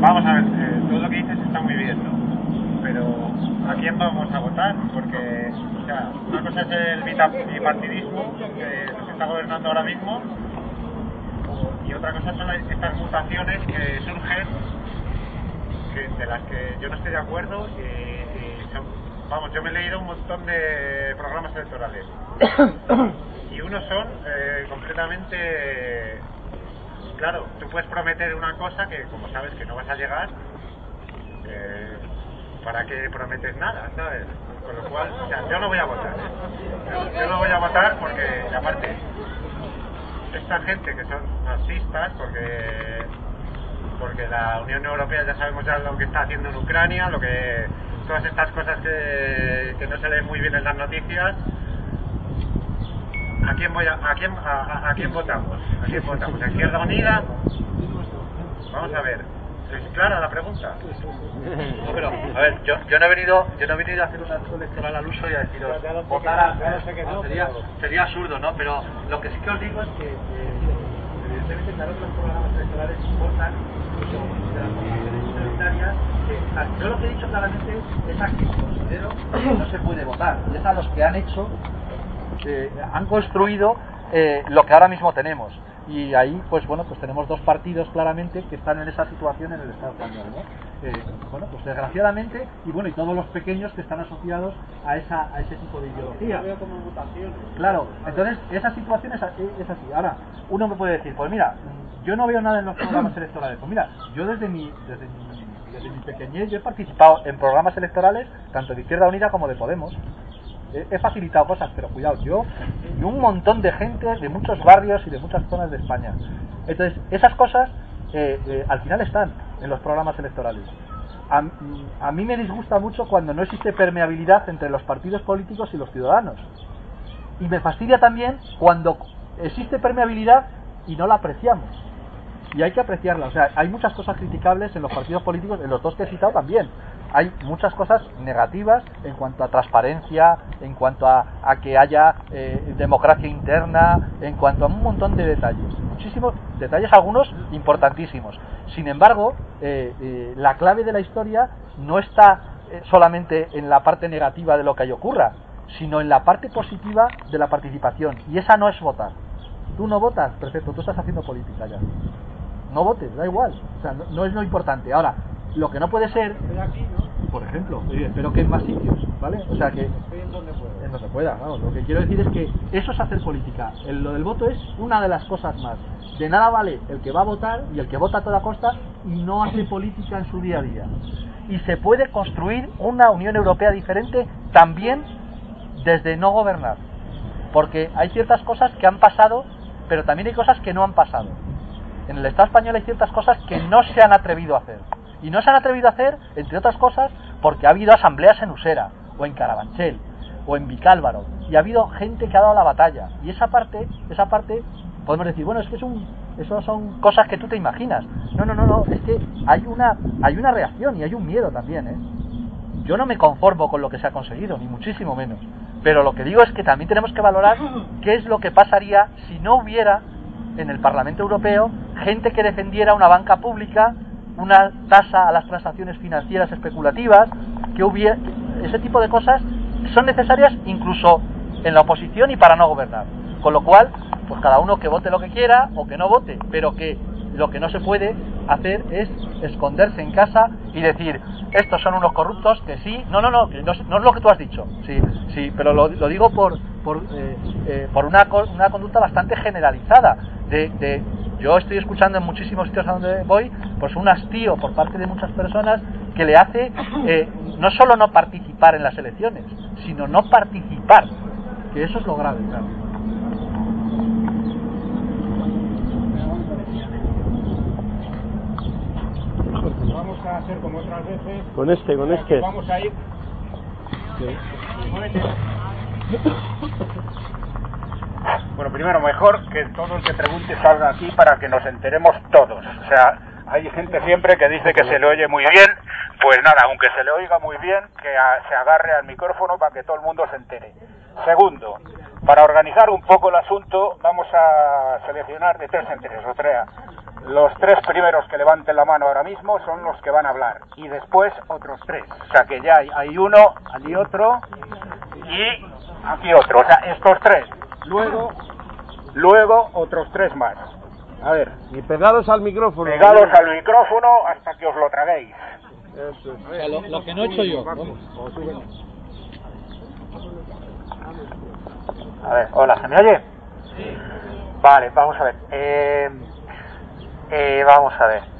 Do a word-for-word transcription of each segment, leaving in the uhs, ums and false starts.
vamos a ver, eh, todo lo que dices está muy bien, ¿no? Pero ¿a quién vamos a votar? Porque, o sea, una cosa es el bipartidismo que nos está gobernando ahora mismo, y otra cosa son estas mutaciones que surgen, que, de las que yo no estoy de acuerdo, y, y son, vamos, yo me he leído un montón de programas electorales y unos son eh, completamente, claro, tú puedes prometer una cosa que como sabes que no vas a llegar, eh, ¿para qué prometes nada? ¿Sabes? Con lo cual, o sea, yo no voy a votar, ¿eh? yo, yo no voy a votar porque, aparte, esta gente que son fascistas, porque porque la Unión Europea ya sabemos ya lo que está haciendo en Ucrania, lo que todas estas cosas que, que no se leen muy bien en las noticias. ¿A quién voy a, a quién a, a quién votamos? ¿A quién votamos? ¿A Izquierda Unida? Vamos a ver. ¿Es clara la pregunta? No, pero, a ver, yo, yo no he venido yo no he venido a hacer un acto electoral al uso y a deciros votar a... No, sería, sería absurdo, ¿no? Pero lo que sí que os digo es que eh, evidentemente claro que los programas electorales importan, incluso de las formaciones minoritarias, que, o sea, yo lo que he dicho claramente es a quien considero que no se puede votar, y es a los que han hecho, eh, han construido eh, lo que ahora mismo tenemos. Y ahí, pues bueno, pues tenemos dos partidos claramente que están en esa situación en el Estado español, ¿no? Eh, bueno, pues desgraciadamente, y bueno, y todos los pequeños que están asociados a esa a ese tipo de ideología. Yo veo como mutaciones. Claro, entonces esa situación es, es así. Ahora, uno me puede decir, pues mira, yo no veo nada en los programas electorales. Pues mira, yo desde mi, desde mi, desde mi pequeñez yo he participado en programas electorales, tanto de Izquierda Unida como de Podemos. He facilitado cosas, pero cuidado, yo y un montón de gente de muchos barrios y de muchas zonas de España. Entonces, esas cosas eh, eh, al final están en los programas electorales. A, a mí me disgusta mucho cuando no existe permeabilidad entre los partidos políticos y los ciudadanos. Y me fastidia también cuando existe permeabilidad y no la apreciamos. Y hay que apreciarla. O sea, hay muchas cosas criticables en los partidos políticos, en los dos que he citado también. Hay muchas cosas negativas en cuanto a transparencia, en cuanto a, a que haya eh, democracia interna, en cuanto a un montón de detalles. Muchísimos detalles, algunos importantísimos. Sin embargo, eh, eh, la clave de la historia no está eh, solamente en la parte negativa de lo que ahí ocurra, sino en la parte positiva de la participación. Y esa no es votar. Tú no votas, perfecto, tú estás haciendo política ya. No votes, da igual, o sea, no, no es lo importante. Ahora, lo que no puede ser, por ejemplo, espero que en más sitios, ¿vale? O sea que en donde pueda. En donde pueda, vamos. Lo que quiero decir es que eso es hacer política. El, lo del voto es una de las cosas más. De nada vale el que va a votar y el que vota a toda costa y no hace política en su día a día. Y se puede construir una Unión Europea diferente también desde no gobernar. Porque hay ciertas cosas que han pasado, pero también hay cosas que no han pasado. En el Estado español hay ciertas cosas que no se han atrevido a hacer. Y no se han atrevido a hacer, entre otras cosas, porque ha habido asambleas en Usera, o en Carabanchel, o en Vicálvaro, y ha habido gente que ha dado la batalla. Y esa parte, esa parte, podemos decir, bueno, es que es un, eso son cosas que tú te imaginas. No, no, no, no, es que hay una, hay una reacción y hay un miedo también, ¿eh? Yo no me conformo con lo que se ha conseguido, ni muchísimo menos. Pero lo que digo es que también tenemos que valorar qué es lo que pasaría si no hubiera en el Parlamento Europeo gente que defendiera una banca pública, una tasa a las transacciones financieras especulativas, que hubiera ese tipo de cosas son necesarias incluso en la oposición y para no gobernar. Con lo cual, pues cada uno que vote lo que quiera o que no vote, pero que lo que no se puede hacer es esconderse en casa y decir, estos son unos corruptos que sí, no, no, no, que no, no es lo que tú has dicho, sí, sí, pero lo, lo digo por por, eh, eh, por una, una conducta bastante generalizada. De, de, yo estoy escuchando en muchísimos sitios a donde voy, pues un hastío por parte de muchas personas que le hace eh, no solo no participar en las elecciones, sino no participar, que eso es lo grave, claro. Vamos a hacer como otras veces. Con este, con este. Vamos a ir. Sí. Bueno, primero, mejor que todo el que pregunte salga aquí para que nos enteremos todos. O sea, hay gente siempre que dice que se le oye muy bien. Pues nada, aunque se le oiga muy bien, que a, se agarre al micrófono para que todo el mundo se entere. Segundo, para organizar un poco el asunto, vamos a seleccionar de tres en tres, o sea, Los tres primeros que levanten la mano ahora mismo son los que van a hablar. Y después otros tres. O sea que ya hay, hay uno, allí otro y aquí otro. O sea, estos tres. Luego, luego otros tres más. A ver. Y pegados al micrófono. Pegados al micrófono hasta que os lo traguéis. Eso es. O sea, lo, lo que no he hecho yo. Vamos. A ver, hola, ¿se me oye? Sí. Vale, vamos a ver. Eh, eh, vamos a ver.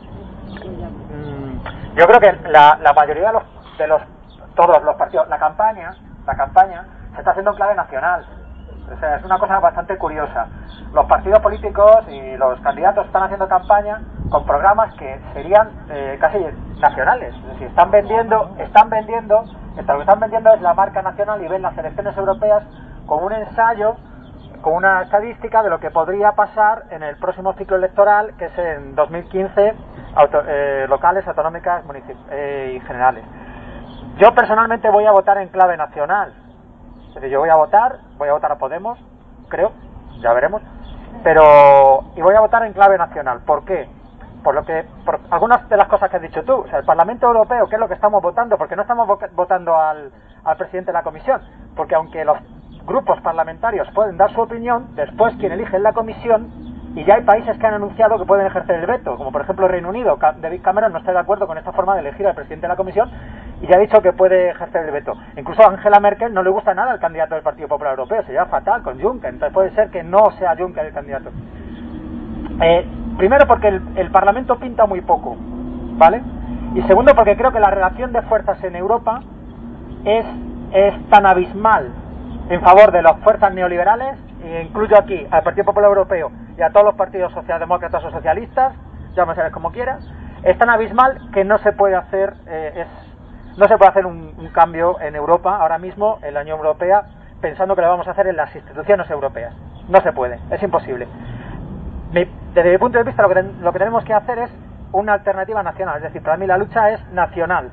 Mm, yo creo que la, la mayoría de los, de los, todos los partidos, la campaña, la campaña se está haciendo en clave nacional. O sea, es una cosa bastante curiosa. Los partidos políticos y los candidatos están haciendo campaña con programas que serían eh, casi nacionales. Es decir, están vendiendo, están vendiendo, lo que están vendiendo es la marca nacional y ven las elecciones europeas como un ensayo, con una estadística de lo que podría pasar en el próximo ciclo electoral, que es en dos mil quince, auto, eh, locales, autonómicas eh, y generales. Yo personalmente voy a votar en clave nacional. Es decir, yo voy a votar, voy a votar a Podemos, creo, ya veremos, pero y voy a votar en clave nacional. ¿Por qué? Por lo que, por algunas de las cosas que has dicho tú. O sea, el Parlamento Europeo, ¿qué es lo que estamos votando? Porque no estamos votando al, al presidente de la Comisión, porque aunque los grupos parlamentarios pueden dar su opinión, después quien elige es la Comisión, y ya hay países que han anunciado que pueden ejercer el veto, como por ejemplo el Reino Unido. David Cameron no está de acuerdo con esta forma de elegir al presidente de la Comisión y ya ha dicho que puede ejercer el veto. Incluso a Angela Merkel no le gusta nada el candidato del Partido Popular Europeo, se lleva fatal con Juncker, entonces puede ser que no sea Juncker el candidato. Eh, primero porque el, el Parlamento pinta muy poco, ¿vale? Y segundo porque creo que la relación de fuerzas en Europa es, es tan abismal en favor de las fuerzas neoliberales, e incluyo aquí al Partido Popular Europeo y a todos los partidos socialdemócratas o socialistas, llámese como quieras, es tan abismal que no se puede hacer eh, es, no se puede hacer un, un cambio en Europa ahora mismo, en la Unión Europea, pensando que lo vamos a hacer en las instituciones europeas. No se puede, es imposible. Mi, desde mi punto de vista lo que, lo que tenemos que hacer es una alternativa nacional, es decir, para mí la lucha es nacional,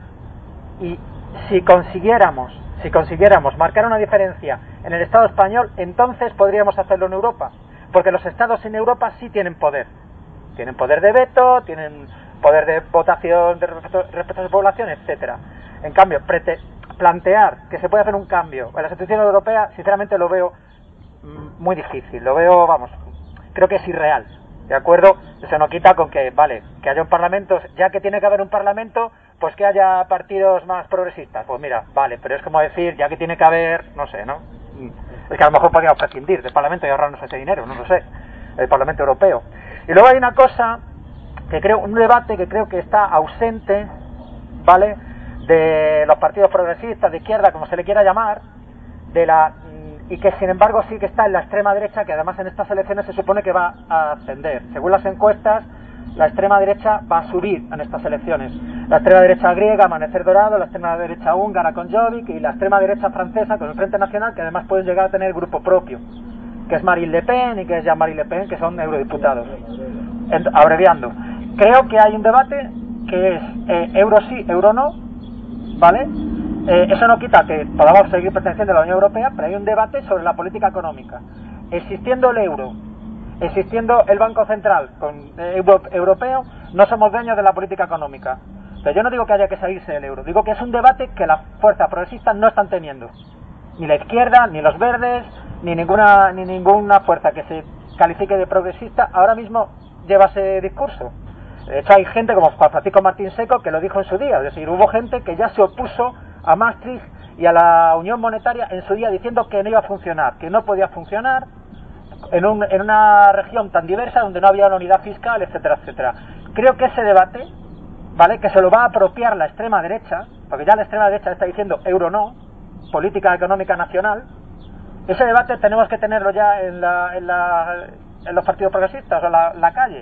y si consiguiéramos si consiguiéramos marcar una diferencia en el Estado español, entonces podríamos hacerlo en Europa, porque los Estados en Europa sí tienen poder, tienen poder de veto, tienen poder de votación de respecto, respecto a su población, etcétera. En cambio, prete, plantear que se puede hacer un cambio en las instituciones europeas, sinceramente lo veo mm, muy difícil, lo veo, vamos, creo que es irreal, ¿de acuerdo? Eso no quita con que, vale, que haya un parlamento, ya que tiene que haber un parlamento, pues que haya partidos más progresistas. Pues mira, vale, pero es como decir, ya que tiene que haber, no sé, ¿no? Es que a lo mejor podríamos prescindir del Parlamento y ahorrarnos ese dinero, no lo sé, el Parlamento Europeo. Y luego hay una cosa que creo, un debate que creo que está ausente, ¿vale?, de los partidos progresistas, de izquierda, como se le quiera llamar, de la y que sin embargo sí que está en la extrema derecha, que además en estas elecciones se supone que va a ascender. Según las encuestas, la extrema derecha va a subir en estas elecciones. La extrema derecha griega, Amanecer Dorado, la extrema derecha húngara con Jobbik y la extrema derecha francesa con el Frente Nacional, que además pueden llegar a tener grupo propio, que es Marine Le Pen y que es Jean-Marie Le Pen, que son eurodiputados. Ent- abreviando, creo que hay un debate que es eh, euro sí, euro no, ¿vale? Eh, eso no quita que podamos seguir perteneciendo a la Unión Europea, pero hay un debate sobre la política económica. Existiendo el euro, existiendo el Banco Central con, eh, euro, europeo, no somos dueños de la política económica. Pero yo no digo que haya que salirse del euro, digo que es un debate que las fuerzas progresistas no están teniendo. Ni la izquierda, ni los verdes, ni ninguna, ni ninguna fuerza que se califique de progresista ahora mismo lleva ese discurso. De hecho hay gente como Juan Francisco Martín Seco que lo dijo en su día, es decir, hubo gente que ya se opuso a Maastricht y a la Unión Monetaria en su día diciendo que no iba a funcionar, que no podía funcionar en, un, en una región tan diversa donde no había una unidad fiscal, etcétera, etcétera. Creo que ese debate, ¿vale?, que se lo va a apropiar la extrema derecha, porque ya la extrema derecha está diciendo euro no, política económica nacional, ese debate tenemos que tenerlo ya en, la, en, la, en los partidos progresistas o en la, la calle,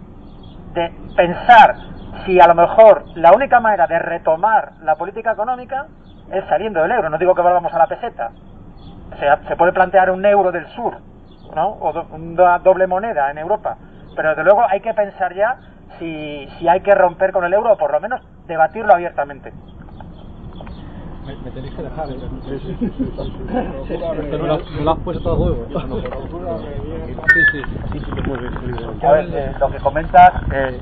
de pensar si a lo mejor la única manera de retomar la política económica es saliendo del euro. No digo que volvamos a la peseta, o sea, se puede plantear un euro del sur, ¿no?, o do, una doble moneda en Europa, pero desde luego hay que pensar ya si, si hay que romper con el euro o por lo menos debatirlo abiertamente. Me, me tenéis que dejar, ¿eh? Me lo, me lo has puesto a huevo. Sí, sí, sí, sí, muy bien. A ver, eh, lo que comentas, eh,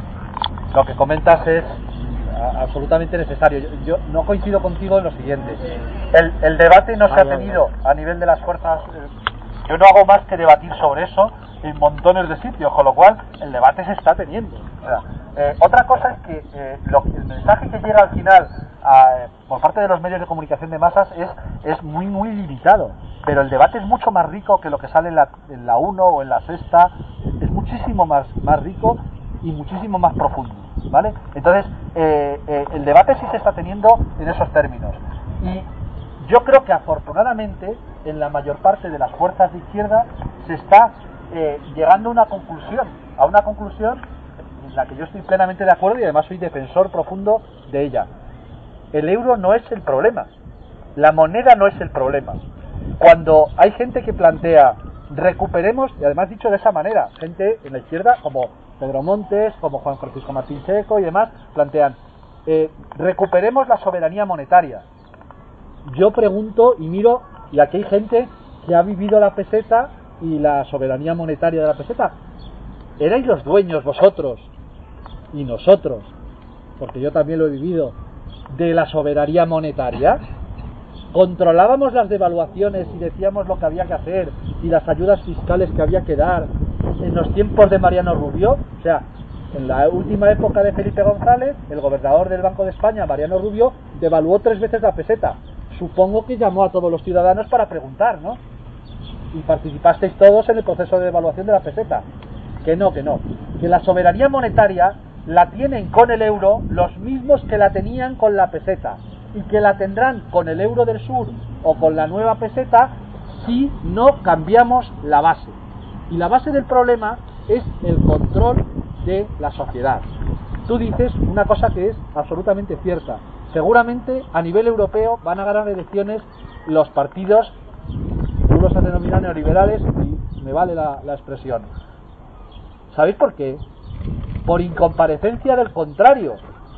lo que comentas es a, absolutamente necesario. Yo, yo no coincido contigo en lo siguiente. El, el debate no se ha tenido a nivel de las fuerzas. Eh, yo no hago más que debatir sobre eso en montones de sitios, con lo cual el debate se está teniendo. O sea, eh, otra cosa es que eh, lo, el mensaje que llega al final a, por parte de los medios de comunicación de masas es, es muy muy limitado, pero el debate es mucho más rico que lo que sale en la, en la uno o en la Sexta, es muchísimo más, más rico y muchísimo más profundo, ¿vale? Entonces, eh, eh, el debate sí se está teniendo en esos términos, y yo creo que afortunadamente en la mayor parte de las fuerzas de izquierda se está eh, llegando a una conclusión, a una conclusión en la que yo estoy plenamente de acuerdo y además soy defensor profundo de ella. El euro no es el problema, la moneda no es el problema. Cuando hay gente que plantea recuperemos, y además dicho de esa manera, gente en la izquierda como Pedro Montes, como Juan Francisco Martín Seco y demás, plantean eh, recuperemos la soberanía monetaria. Yo pregunto y miro, y aquí hay gente que ha vivido la peseta y la soberanía monetaria de la peseta. ¿Erais los dueños vosotros y nosotros, porque yo también lo he vivido, de la soberanía monetaria? ¿Controlábamos las devaluaciones y decíamos lo que había que hacer y las ayudas fiscales que había que dar en los tiempos de Mariano Rubio? O sea, en la última época de Felipe González, el gobernador del Banco de España, Mariano Rubio, devaluó tres veces la peseta. Supongo que llamó a todos los ciudadanos para preguntar, ¿no? Y participasteis todos en el proceso de devaluación de la peseta. Que no, que no. Que la soberanía monetaria la tienen con el euro los mismos que la tenían con la peseta, y que la tendrán con el euro del sur o con la nueva peseta si no cambiamos la base. Y la base del problema es el control de la sociedad. Tú dices una cosa que es absolutamente cierta. Seguramente a nivel europeo van a ganar elecciones los partidos, tú los has denominado neoliberales y me vale la, la expresión. ¿Sabéis por qué? Por incomparecencia del contrario,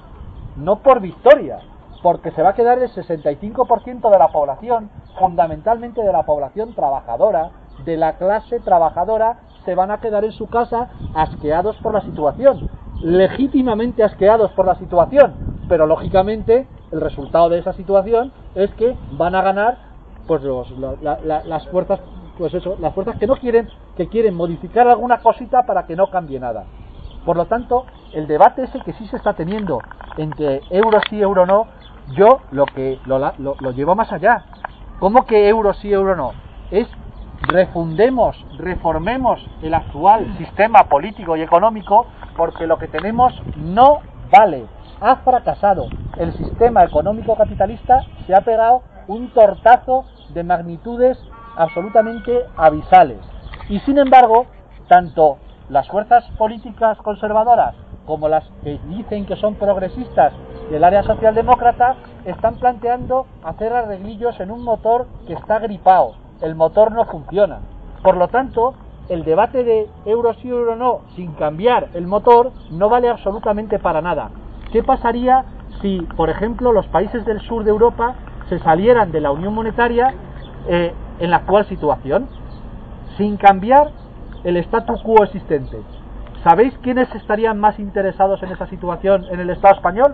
no por victoria, porque se va a quedar el sesenta y cinco por ciento de la población, fundamentalmente de la población trabajadora, de la clase trabajadora, se van a quedar en su casa asqueados por la situación, legítimamente asqueados por la situación, pero lógicamente el resultado de esa situación es que van a ganar pues los, la, la, las fuerzas, pues eso, las fuerzas que no quieren, que quieren modificar alguna cosita para que no cambie nada. Por lo tanto, el debate ese que sí se está teniendo entre euro sí, euro no, yo lo que lo, lo, lo llevo más allá. ¿Cómo que euro sí, euro no? Es refundemos, reformemos el actual sistema político y económico, porque lo que tenemos no vale, ha fracasado. El sistema económico capitalista se ha pegado un tortazo de magnitudes absolutamente abisales. Y sin embargo, tanto las fuerzas políticas conservadoras como las que dicen que son progresistas del área socialdemócrata están planteando hacer arreglillos en un motor que está gripado. El motor no funciona. Por lo tanto, el debate de euro sí, euro no, sin cambiar el motor, no vale absolutamente para nada. ¿Qué pasaría si, por ejemplo, los países del sur de Europa se salieran de la Unión Monetaria eh, en la actual situación, sin cambiar el statu quo existente? ¿Sabéis quiénes estarían más interesados en esa situación en el Estado español?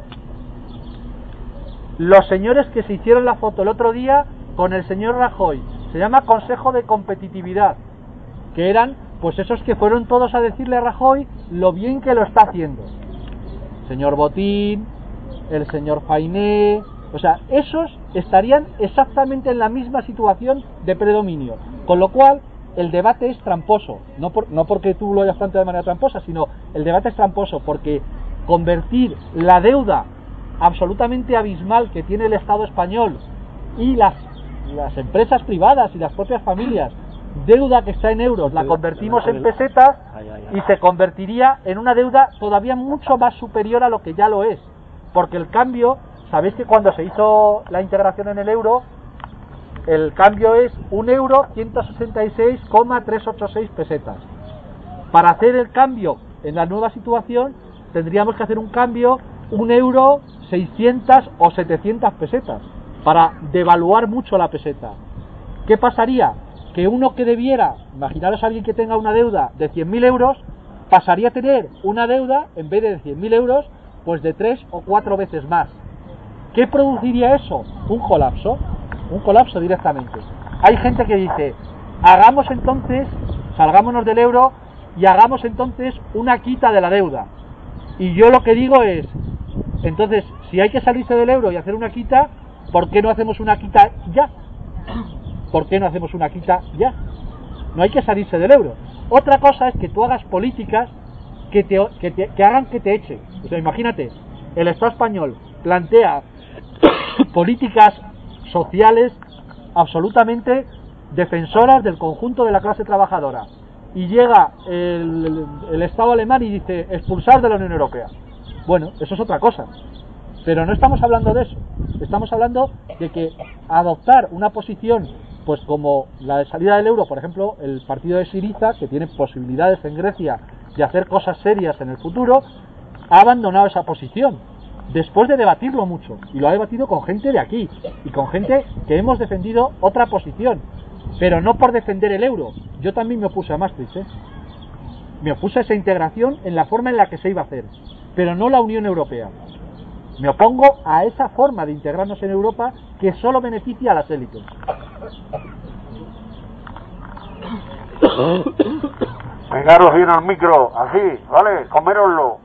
Los señores que se hicieron la foto el otro día con el señor Rajoy. Se llama Consejo de Competitividad, que eran pues esos que fueron todos a decirle a Rajoy lo bien que lo está haciendo. Señor Botín, el señor Fainé, o sea, esos estarían exactamente en la misma situación de predominio, con lo cual el debate es tramposo, no, por, no porque tú lo hayas planteado de manera tramposa, sino el debate es tramposo porque convertir la deuda absolutamente abismal que tiene el Estado español y las, las empresas privadas y las propias familias, deuda que está en euros, la convertimos en pesetas y se convertiría en una deuda todavía mucho más superior a lo que ya lo es, porque el cambio, sabéis que cuando se hizo la integración en el euro, el cambio es un euro ciento sesenta y seis coma trescientos ochenta y seis pesetas. Para hacer el cambio en la nueva situación tendríamos que hacer un cambio un euro seiscientas o setecientas pesetas. para devaluar mucho la peseta. ¿Qué pasaría? Que uno que debiera, imaginaros a alguien que tenga una deuda de cien mil euros, pasaría a tener una deuda, en vez de cien mil euros, pues de tres o cuatro veces más. ¿Qué produciría eso? Un colapso, un colapso directamente. Hay gente que dice, hagamos entonces, salgámonos del euro y hagamos entonces una quita de la deuda. Y yo lo que digo es, entonces, si hay que salirse del euro y hacer una quita, ¿por qué no hacemos una quita ya? ¿Por qué no hacemos una quita ya? No hay que salirse del euro. Otra cosa es que tú hagas políticas que, te, que, te, que hagan que te echen. O sea, imagínate, el Estado español plantea políticas sociales absolutamente defensoras del conjunto de la clase trabajadora. Y llega el, el, el Estado alemán y dice, expulsar de la Unión Europea. Bueno, eso es otra cosa. Pero no estamos hablando de eso. Estamos hablando de que adoptar una posición, pues como la de salida del euro, por ejemplo, el partido de Syriza, que tiene posibilidades en Grecia de hacer cosas serias en el futuro, ha abandonado esa posición, después de debatirlo mucho, y lo ha debatido con gente de aquí, y con gente que hemos defendido otra posición, pero no por defender el euro. Yo también me opuse a Maastricht, ¿eh? Me opuse a esa integración en la forma en la que se iba a hacer, pero no la Unión Europea. Me opongo a esa forma de integrarnos en Europa que solo beneficia a las élites. Pegaros bien al micro, así, ¿vale? Coméroslo.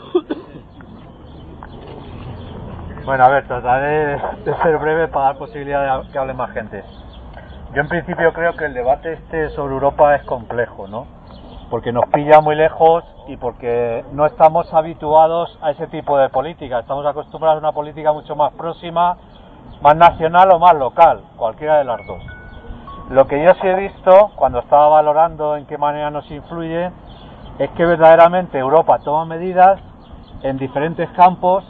Bueno, a ver, trataré de ser breve para dar posibilidad de que hable más gente. Yo en principio creo que el debate este sobre Europa es complejo, ¿no? Porque nos pilla muy lejos y porque no estamos habituados a ese tipo de política. Estamos acostumbrados a una política mucho más próxima, más nacional o más local, cualquiera de las dos. Lo que yo sí he visto, cuando estaba valorando en qué manera nos influye, es que verdaderamente Europa toma medidas en diferentes campos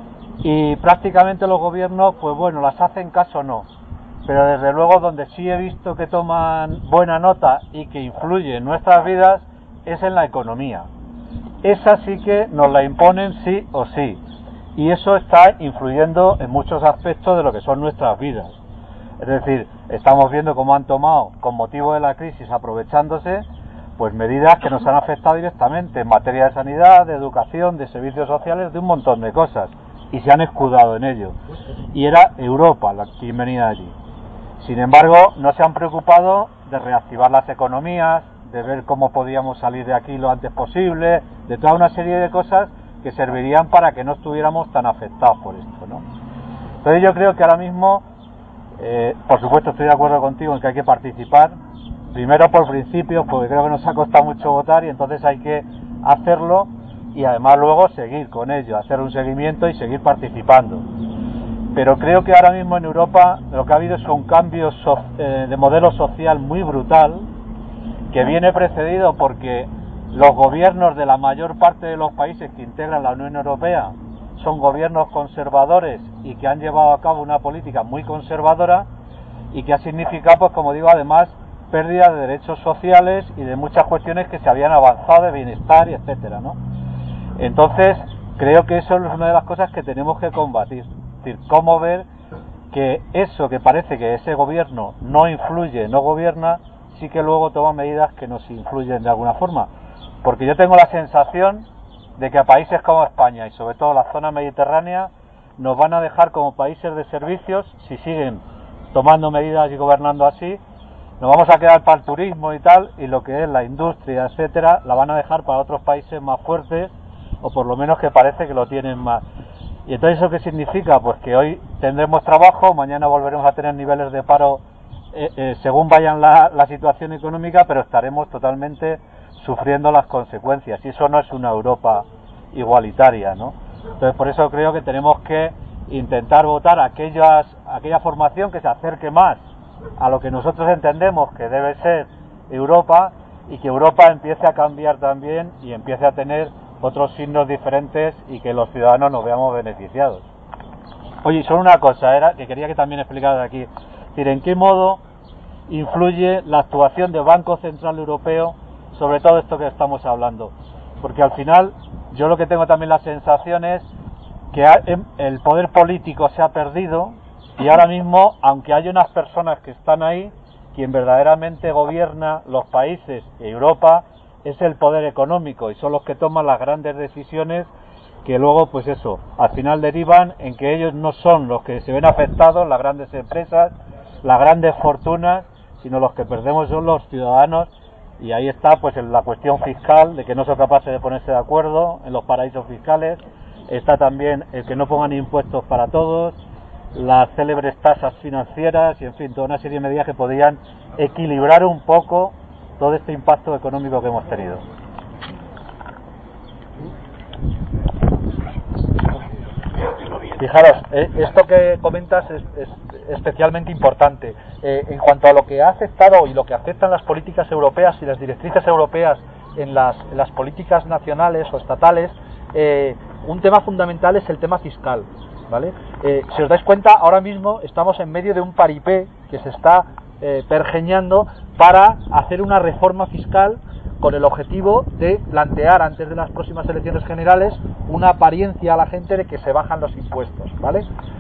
y prácticamente los gobiernos, pues bueno, las hacen caso o no. Pero desde luego donde sí he visto que toman buena nota y que influye en nuestras vidas es en la economía. Esa sí que nos la imponen sí o sí. Y eso está influyendo en muchos aspectos de lo que son nuestras vidas. Es decir, estamos viendo cómo han tomado, con motivo de la crisis, aprovechándose, pues medidas que nos han afectado directamente en materia de sanidad, de educación, de servicios sociales, de un montón de cosas. Y se han escudado en ello. Y era Europa la que venía allí. Sin embargo, no se han preocupado de reactivar las economías, de ver cómo podíamos salir de aquí lo antes posible, de toda una serie de cosas que servirían para que no estuviéramos tan afectados por esto, ¿no? Entonces yo creo que ahora mismo, eh, por supuesto estoy de acuerdo contigo en que hay que participar, primero por principios, porque creo que nos ha costado mucho votar y entonces hay que hacerlo y además luego seguir con ello, hacer un seguimiento y seguir participando. Pero creo que ahora mismo en Europa lo que ha habido es un cambio so, eh, de modelo social muy brutal, que viene precedido porque los gobiernos de la mayor parte de los países que integran la Unión Europea son gobiernos conservadores y que han llevado a cabo una política muy conservadora y que ha significado, pues como digo, además pérdida de derechos sociales y de muchas cuestiones que se habían avanzado de bienestar y etcétera, ¿no? Entonces creo que eso es una de las cosas que tenemos que combatir. Es decir, cómo ver que eso que parece que ese gobierno no influye, no gobierna, sí que luego toma medidas que nos influyen de alguna forma. Porque yo tengo la sensación de que a países como España y sobre todo la zona mediterránea nos van a dejar como países de servicios si siguen tomando medidas y gobernando así. Nos vamos a quedar para el turismo y tal, y lo que es la industria, etcétera, la van a dejar para otros países más fuertes, o por lo menos que parece que lo tienen más. ¿Y entonces eso qué significa? Pues que hoy tendremos trabajo, mañana volveremos a tener niveles de paro eh, eh, según vayan la, la situación económica, pero estaremos totalmente sufriendo las consecuencias, y eso no es una Europa igualitaria, ¿no? Entonces por eso creo que tenemos que intentar votar aquellas, aquella formación que se acerque más a lo que nosotros entendemos que debe ser Europa, y que Europa empiece a cambiar también y empiece a tener otros signos diferentes y que los ciudadanos nos veamos beneficiados. Oye, y solo una cosa era que quería que también explicara aquí, es decir, en qué modo influye la actuación del Banco Central Europeo sobre todo esto que estamos hablando, porque al final yo lo que tengo también la sensación es que el poder político se ha perdido Y ahora mismo, aunque hay unas personas que están ahí, quien verdaderamente gobierna los países y Europa es el poder económico y son los que toman las grandes decisiones que luego, pues eso, al final derivan en que ellos no son los que se ven afectados, las grandes empresas, las grandes fortunas, sino los que perdemos son los ciudadanos. Y ahí está pues la cuestión fiscal, de que no son capaces de ponerse de acuerdo en los paraísos fiscales. Está también el que no pongan impuestos para todos, las célebres tasas financieras y en fin, toda una serie de medidas que podrían equilibrar un poco todo este impacto económico que hemos tenido. Fijaros, eh, esto que comentas es, es especialmente importante. Eh, en cuanto a lo que ha afectado y lo que afectan las políticas europeas y las directrices europeas en las, en las políticas nacionales o estatales, eh, un tema fundamental es el tema fiscal, ¿vale? Eh, si os dais cuenta, ahora mismo estamos en medio de un paripé que se está eh, pergeñando para hacer una reforma fiscal con el objetivo de plantear antes de las próximas elecciones generales una apariencia a la gente de que se bajan los impuestos, ¿vale?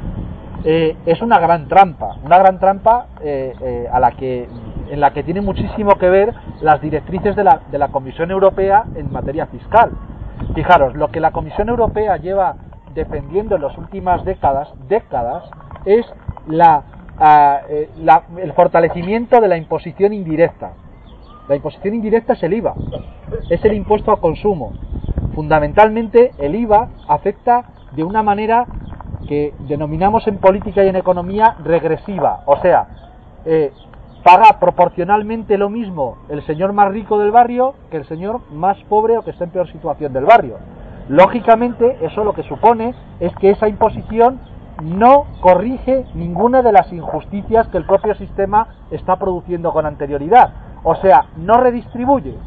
Eh, es una gran trampa, una gran trampa eh, eh, a la que, en la que tiene muchísimo que ver las directrices de la, de la Comisión Europea en materia fiscal. Fijaros, lo que la Comisión Europea lleva defendiendo en las últimas décadas, décadas es la, uh, eh, la, el fortalecimiento de la imposición indirecta. La imposición indirecta es el I V A, es el impuesto al consumo. Fundamentalmente el I V A afecta de una manera que denominamos en política y en economía regresiva, o sea, eh, paga proporcionalmente lo mismo el señor más rico del barrio que el señor más pobre o que está en peor situación del barrio. Lógicamente, eso lo que supone es que esa imposición no corrige ninguna de las injusticias que el propio sistema está produciendo con anterioridad. O sea, no redistribuye.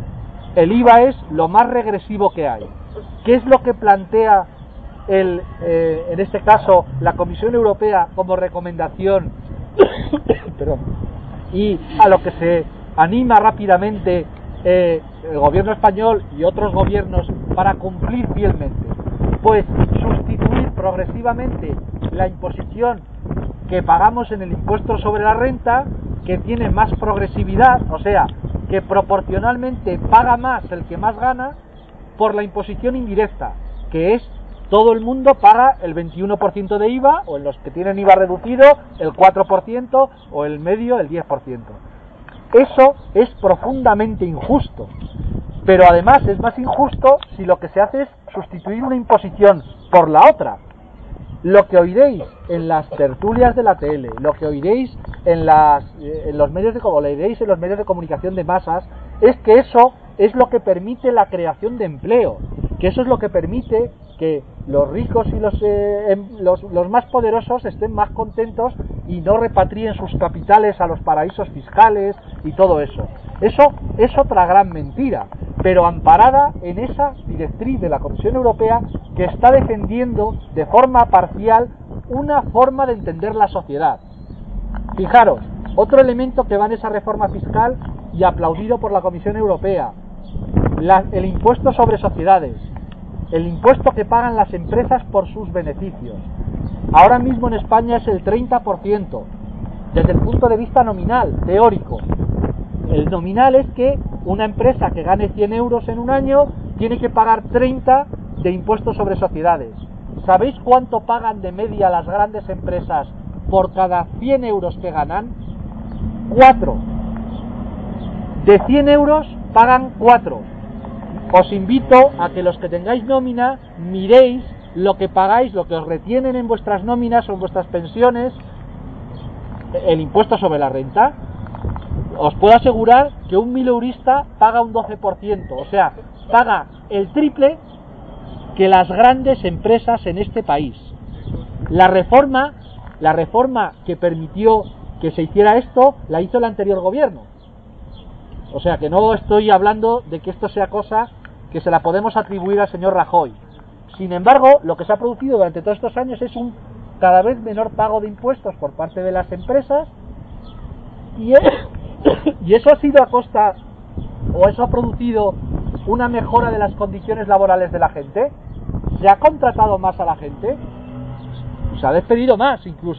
El I V A es lo más regresivo que hay. ¿Qué es lo que plantea el, eh, en este caso la Comisión Europea como recomendación perdón, y a lo que se anima rápidamente eh, el gobierno español y otros gobiernos para cumplir fielmente? Pues sustituir progresivamente la imposición que pagamos en el impuesto sobre la renta, que tiene más progresividad, o sea, que proporcionalmente paga más el que más gana, por la imposición indirecta, que es todo el mundo paga el veintiuno por ciento de I V A, o en los que tienen I V A reducido el cuatro por ciento, o el medio el diez por ciento. Eso es profundamente injusto, pero además es más injusto si lo que se hace es sustituir una imposición por la otra. Lo que oiréis en las tertulias de la tele, lo que oiréis en, las, en los medios de o leeréis en los medios de comunicación de masas, es que eso es lo que permite la creación de empleo, que eso es lo que permite que los ricos y los, eh, los, los más poderosos estén más contentos y no repatrien sus capitales a los paraísos fiscales y todo eso. Eso es otra gran mentira, pero amparada en esa directriz de la Comisión Europea que está defendiendo de forma parcial una forma de entender la sociedad. Fijaros, otro elemento que va en esa reforma fiscal y aplaudido por la Comisión Europea, la, el impuesto sobre sociedades, el impuesto que pagan las empresas por sus beneficios. Ahora mismo en España es el treinta por ciento, desde el punto de vista nominal, teórico. El nominal es que una empresa que gane cien euros en un año tiene que pagar treinta de impuestos sobre sociedades. ¿Sabéis cuánto pagan de media las grandes empresas por cada cien euros que ganan? cuatro. De cien euros pagan cuatro. Os invito a que los que tengáis nómina miréis lo que pagáis, lo que os retienen en vuestras nóminas o en vuestras pensiones, el impuesto sobre la renta. Os puedo asegurar que un mileurista paga un doce por ciento, o sea, paga el triple que las grandes empresas en este país. La reforma, la reforma que permitió que se hiciera esto, la hizo el anterior gobierno. O sea, que no estoy hablando de que esto sea cosa que se la podemos atribuir al señor Rajoy. Sin embargo, lo que se ha producido durante todos estos años es un cada vez menor pago de impuestos por parte de las empresas, y, es, y eso ha sido a costa, o eso ha producido una mejora de las condiciones laborales de la gente. ¿Se ha contratado más a la gente? Se ha despedido más incluso.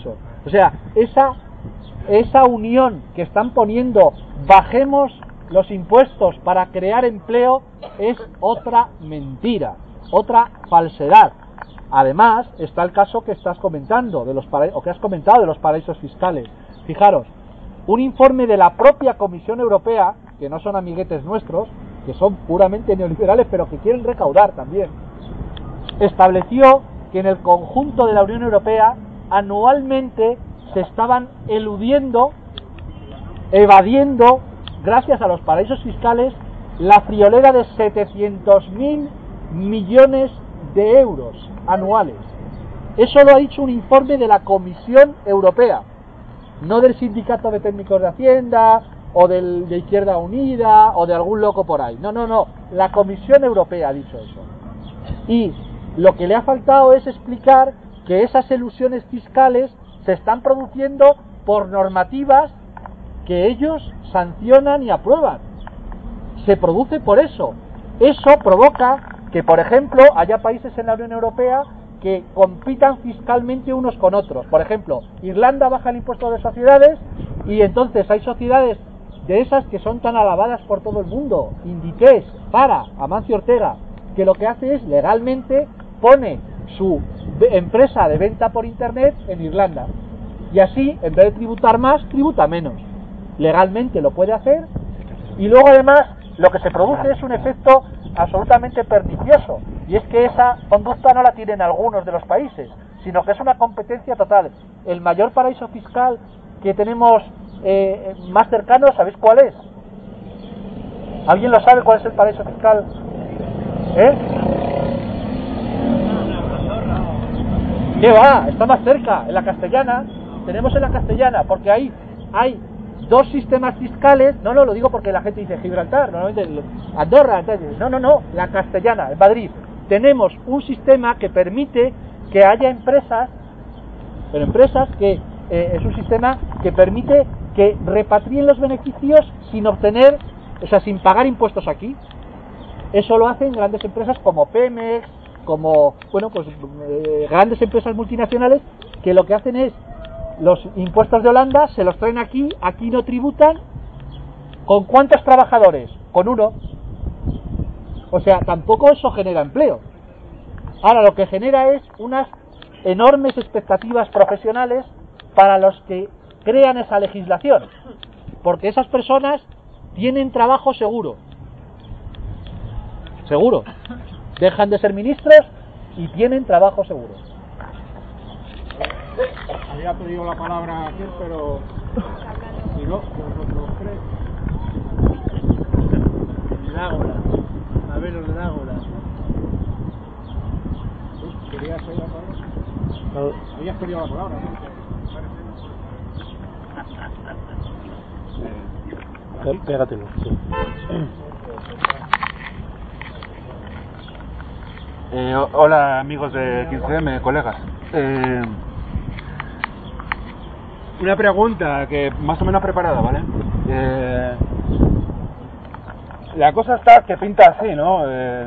O sea, esa, esa unión que están poniendo, bajemos los impuestos para crear empleo, es otra mentira, otra falsedad. Además, está el caso que estás comentando, de los o que has comentado de los paraísos fiscales. Fijaros, un informe de la propia Comisión Europea, que no son amiguetes nuestros, que son puramente neoliberales, pero que quieren recaudar también, estableció que en el conjunto de la Unión Europea anualmente se estaban eludiendo, evadiendo, gracias a los paraísos fiscales, la friolera de setecientos mil millones de euros anuales. Eso lo ha dicho un informe de la Comisión Europea, no del Sindicato de Técnicos de Hacienda, o del, de Izquierda Unida, o de algún loco por ahí. No, no, no, la Comisión Europea ha dicho eso. Y lo que le ha faltado es explicar que esas elusiones fiscales se están produciendo por normativas que ellos sancionan y aprueban. Se produce por eso. Eso provoca que, por ejemplo, haya países en la Unión Europea que compitan fiscalmente unos con otros. Por ejemplo, Irlanda baja el impuesto de sociedades y entonces hay sociedades de esas que son tan alabadas por todo el mundo, Inditex, Zara, Amancio Ortega, que lo que hace es legalmente pone su empresa de venta por internet en Irlanda y así, en vez de tributar más, tributa menos. Legalmente lo puede hacer y luego además lo que se produce es un efecto absolutamente pernicioso, y es que esa conducta no la tienen algunos de los países, sino que es una competencia total. El mayor paraíso fiscal que tenemos eh, más cercano, ¿sabéis cuál es? ¿Alguien lo sabe cuál es el paraíso fiscal? ¿Eh? ¿Qué va? Está más cerca, en la Castellana. Tenemos en la Castellana, porque ahí hay dos sistemas fiscales. No, no, lo digo porque la gente dice Gibraltar, normalmente Andorra, entonces, no, no, no, la Castellana, en Madrid. Tenemos un sistema que permite que haya empresas, pero empresas que eh, es un sistema que permite que repatrien los beneficios sin obtener, o sea, sin pagar impuestos aquí. Eso lo hacen grandes empresas como Pemex, como, bueno, pues eh, grandes empresas multinacionales que lo que hacen es los impuestos de Holanda se los traen aquí, aquí no tributan. ¿Con cuántos trabajadores? Con uno. O sea, tampoco eso genera empleo. Ahora lo que genera es unas enormes expectativas profesionales para los que crean esa legislación, porque esas personas tienen trabajo seguro. Seguro. Dejan de ser ministros y tienen trabajo seguro. Había pedido la palabra aquel, pero si no, vosotros tres. El Ágora. A ver, los del Ágora. ¿Querías oír la palabra? No. Habías pedido la palabra, ¿no? Pégatelo. Sí. Eh, hola amigos de quince eme, colegas. Eh, una pregunta que más o menos preparada, ¿vale? Eh, la cosa está que pinta así, ¿no? Eh,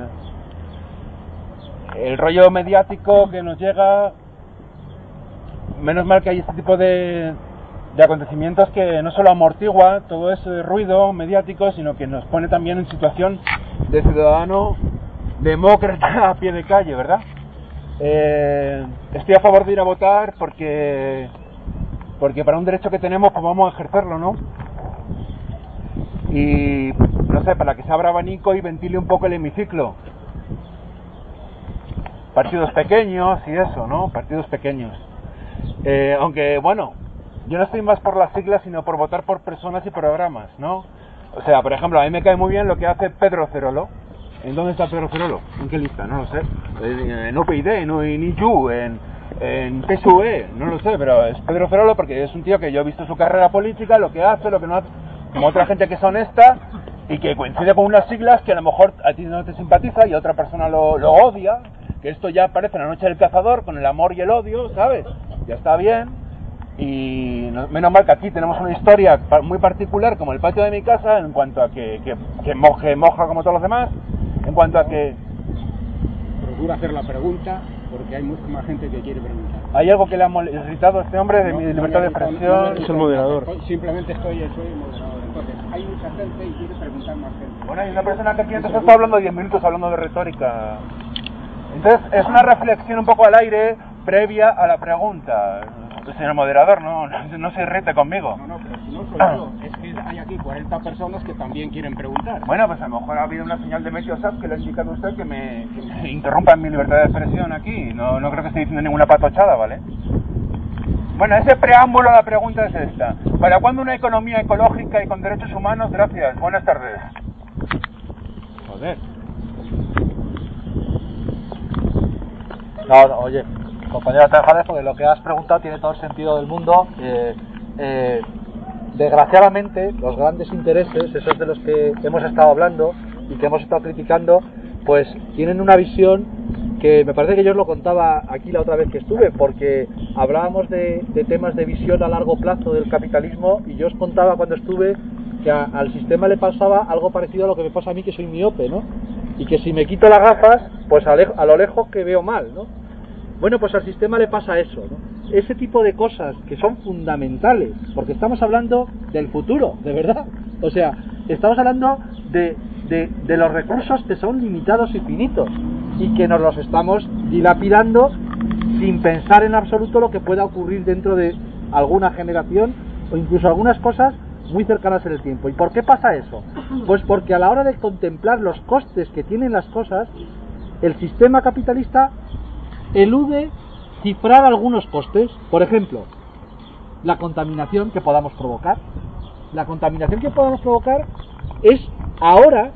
el rollo mediático que nos llega, menos mal que hay este tipo de, de acontecimientos que no solo amortigua todo ese ruido mediático, sino que nos pone también en situación de ciudadano demócrata a pie de calle, ¿verdad? Eh, estoy a favor de ir a votar porque porque para un derecho que tenemos pues vamos a ejercerlo, ¿no? Y no sé, para que se abra abanico y ventile un poco el hemiciclo. Partidos pequeños y eso, ¿no? Partidos pequeños. Eh, aunque, bueno, yo no estoy más por las siglas, sino por votar por personas y programas, ¿no? O sea, por ejemplo, a mí me cae muy bien lo que hace Pedro Cerolo. ¿En dónde está Pedro Cerolo? ¿En qué lista? No lo sé. En U P y D, en I N U, en, en P S U E, no lo sé, pero es Pedro Cerolo porque es un tío que yo he visto su carrera política, lo que hace, lo que no hace, como otra gente que es honesta y que coincide con unas siglas que a lo mejor a ti no te simpatiza y a otra persona lo, lo odia, que esto ya parece la noche del cazador con el amor y el odio, ¿sabes? Ya está bien. Y no, menos mal que aquí tenemos una historia muy particular como el patio de mi casa en cuanto a que, que, que moje, moja como todos los demás, en cuanto a que... Procura hacer la pregunta porque hay mucha más gente que quiere preguntar. ¿Hay algo que le ha irritado a este hombre de No, mi no libertad me de ha irritado, expresión? no me ha Es el moderador. Estoy- simplemente estoy, soy el moderador. Entonces, hay mucha gente y quiere preguntar más gente. Bueno, hay una persona que aquí antes está hablando diez minutos hablando de retórica. Entonces, es una reflexión un poco al aire previa a la pregunta. Señor moderador, no, no, no se irrite conmigo. No, no, pero si no soy yo, es que hay aquí cuarenta personas que también quieren preguntar. Bueno, pues a lo mejor ha habido una señal de Meteosat que le ha indicado a usted que me, que me interrumpa mi libertad de expresión aquí. No, no creo que esté diciendo ninguna patochada, ¿vale? Bueno, ese preámbulo a la pregunta es esta. ¿Para cuándo una economía ecológica y con derechos humanos? Gracias. Buenas tardes. Joder. No, no, oye, compañero Tajades, porque lo que has preguntado tiene todo el sentido del mundo. Eh, eh, desgraciadamente, los grandes intereses, esos de los que hemos estado hablando y que hemos estado criticando, pues tienen una visión que me parece que yo os lo contaba aquí la otra vez que estuve, porque hablábamos de, de temas de visión a largo plazo del capitalismo, y yo os contaba cuando estuve que a, al sistema le pasaba algo parecido a lo que me pasa a mí, que soy miope, ¿no? Y que si me quito las gafas, pues a, le, a lo lejos que veo mal, ¿no? Bueno, pues al sistema le pasa eso, ¿no? Ese tipo de cosas que son fundamentales, porque estamos hablando del futuro, de verdad. O sea, estamos hablando de, de, de los recursos que son limitados y finitos, y que nos los estamos dilapidando sin pensar en absoluto lo que pueda ocurrir dentro de alguna generación, o incluso algunas cosas muy cercanas en el tiempo. ¿Y por qué pasa eso? Pues porque a la hora de contemplar los costes que tienen las cosas, el sistema capitalista elude cifrar algunos costes. Por ejemplo, la contaminación que podamos provocar. La contaminación que podamos provocar es ahora,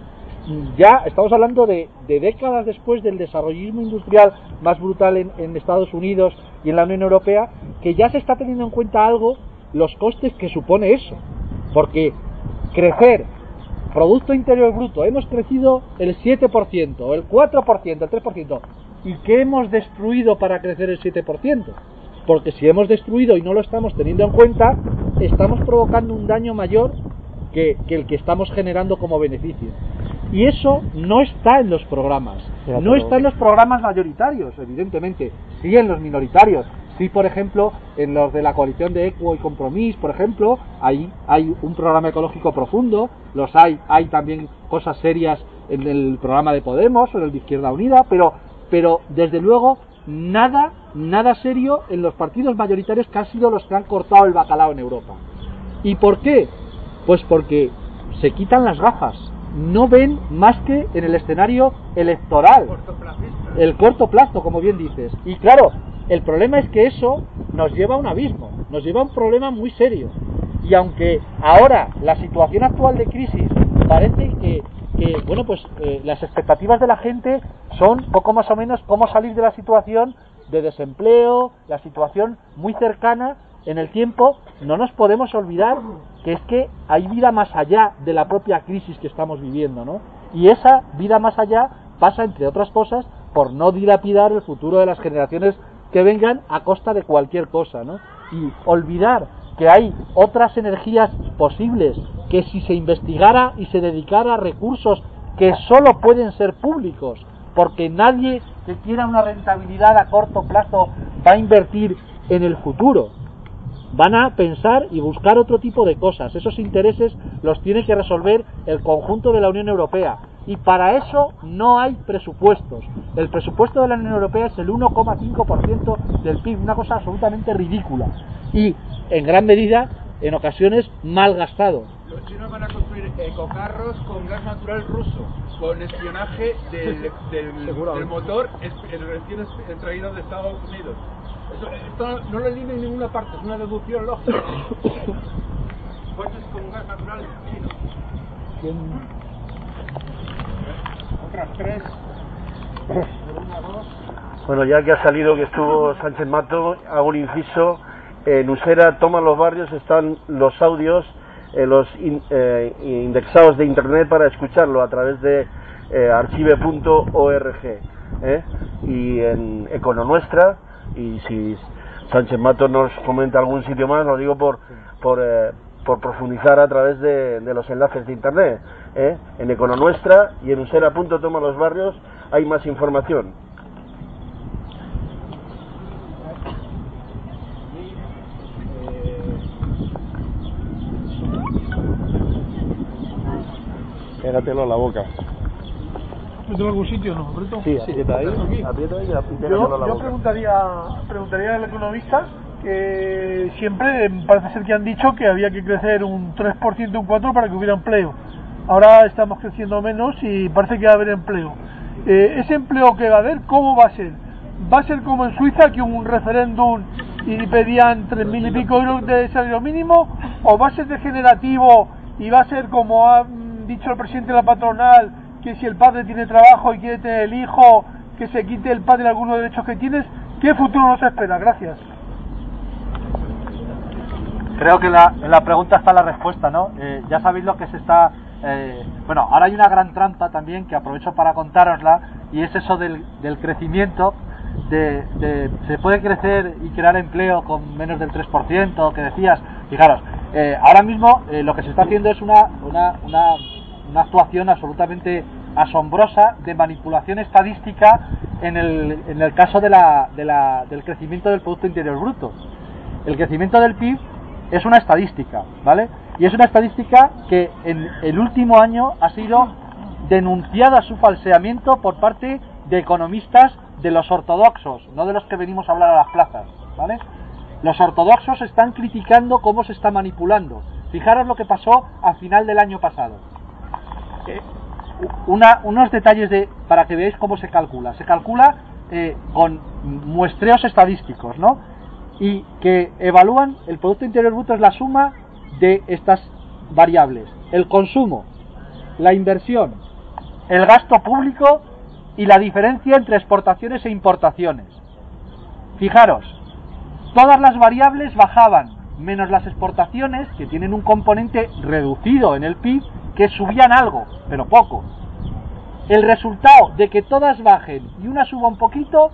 ya estamos hablando de, de décadas después del desarrollismo industrial más brutal en, en Estados Unidos y en la Unión Europea, que ya se está teniendo en cuenta algo los costes que supone eso. Porque crecer Producto Interior Bruto, hemos crecido el siete por ciento, el cuatro por ciento, el tres por ciento. ¿Y qué hemos destruido para crecer el siete por ciento? Porque si hemos destruido y no lo estamos teniendo en cuenta, estamos provocando un daño mayor que, que el que estamos generando como beneficio. Y eso no está en los programas, no está en los programas mayoritarios, evidentemente, sí en los minoritarios. Sí, por ejemplo, en los de la coalición de Equo y Compromís, por ejemplo, ahí hay un programa ecológico profundo, los hay, hay también cosas serias en el programa de Podemos o en el de Izquierda Unida, pero, pero desde luego nada, nada serio en los partidos mayoritarios, que han sido los que han cortado el bacalao en Europa. ¿Y por qué? Pues porque se quitan las gafas, no ven más que en el escenario electoral, el corto plazo, como bien dices. Y claro, el problema es que eso nos lleva a un abismo, nos lleva a un problema muy serio. Y aunque ahora la situación actual de crisis parece que, que bueno, pues eh, las expectativas de la gente son poco más o menos cómo salir de la situación de desempleo, la situación muy cercana en el tiempo, no nos podemos olvidar que es que hay vida más allá de la propia crisis que estamos viviendo, ¿no? Y esa vida más allá pasa, entre otras cosas, por no dilapidar el futuro de las generaciones que vengan a costa de cualquier cosa, ¿no? Y olvidar que hay otras energías posibles, que si se investigara y se dedicara recursos que solo pueden ser públicos, porque nadie que quiera una rentabilidad a corto plazo va a invertir en el futuro. Van a pensar y buscar otro tipo de cosas. Esos intereses los tiene que resolver el conjunto de la Unión Europea. Y para eso no hay presupuestos. El presupuesto de la Unión Europea es el uno coma cinco por ciento del P I B, una cosa absolutamente ridícula. Y, en gran medida, en ocasiones, mal gastado. Los chinos van a construir ecocarros con gas natural ruso, con espionaje del, del, del motor recién extraído de Estados Unidos. Eso, esto no lo entiendo en ninguna parte, es una deducción lógica. Coches con gas natural chino. ¿Quién? Otras tres. Una, dos. Bueno, ya que ha salido que estuvo Sánchez Mato, hago un inciso. En Usera Toma los Barrios están los audios, eh, los in, eh, indexados de internet para escucharlo a través de eh, archive punto org, ¿eh? Y en Econo Nuestra. Y si Sánchez Mato nos comenta algún sitio más, lo digo por por, eh, por profundizar a través de, de los enlaces de internet, ¿eh? En Econo Nuestra y en usera punto toma los barrios hay más información. pégatelo a la boca. ¿Meto en algún sitio o no? ¿Aprieto? Sí, aprieta ahí, Aquí. aprieta ahí y pégatelo a Yo, la yo boca. preguntaría, preguntaría al economista que siempre parece ser que han dicho que había que crecer un tres por ciento, un cuatro por ciento para que hubiera empleo. Ahora estamos creciendo menos y parece que va a haber empleo. Eh, ese empleo que va a haber, ¿cómo va a ser? ¿Va a ser como en Suiza, que hubo un referéndum y pedían tres mil y pico euros de salario mínimo? ¿O va a ser degenerativo y va a ser como ha dicho el presidente de la patronal, que si el padre tiene trabajo y quiere tener el hijo, que se quite el padre algunos derechos que tienes? ¿Qué futuro nos espera? Gracias. Creo que la, en la pregunta está la respuesta, ¿no? Eh, ya sabéis lo que se está... Eh, bueno, ahora hay una gran trampa también que aprovecho para contárosla, y es eso del, del crecimiento. De, de, se puede crecer y crear empleo con menos del tres por ciento, que decías. Fijaros, eh, ahora mismo eh, lo que se está haciendo es una, una, una, una actuación absolutamente asombrosa de manipulación estadística en el, en el caso de la, de la, del crecimiento del Producto Interior Bruto. El crecimiento del P I B es una estadística, ¿vale? Y es una estadística que en el último año ha sido denunciada su falseamiento por parte de economistas de los ortodoxos, no de los que venimos a hablar a las plazas, ¿vale? Los ortodoxos están criticando cómo se está manipulando. Fijaros lo que pasó a final del año pasado. Eh, una, unos detalles de para que veáis cómo se calcula. Se calcula eh, con muestreos estadísticos, ¿no? Y que evalúan el Producto Interior Bruto, es la suma de estas variables: el consumo, la inversión, el gasto público y la diferencia entre exportaciones e importaciones. Fijaros, todas las variables bajaban, menos las exportaciones, que tienen un componente reducido en el P I B, que subían algo, pero poco. El resultado de que todas bajen y una suba un poquito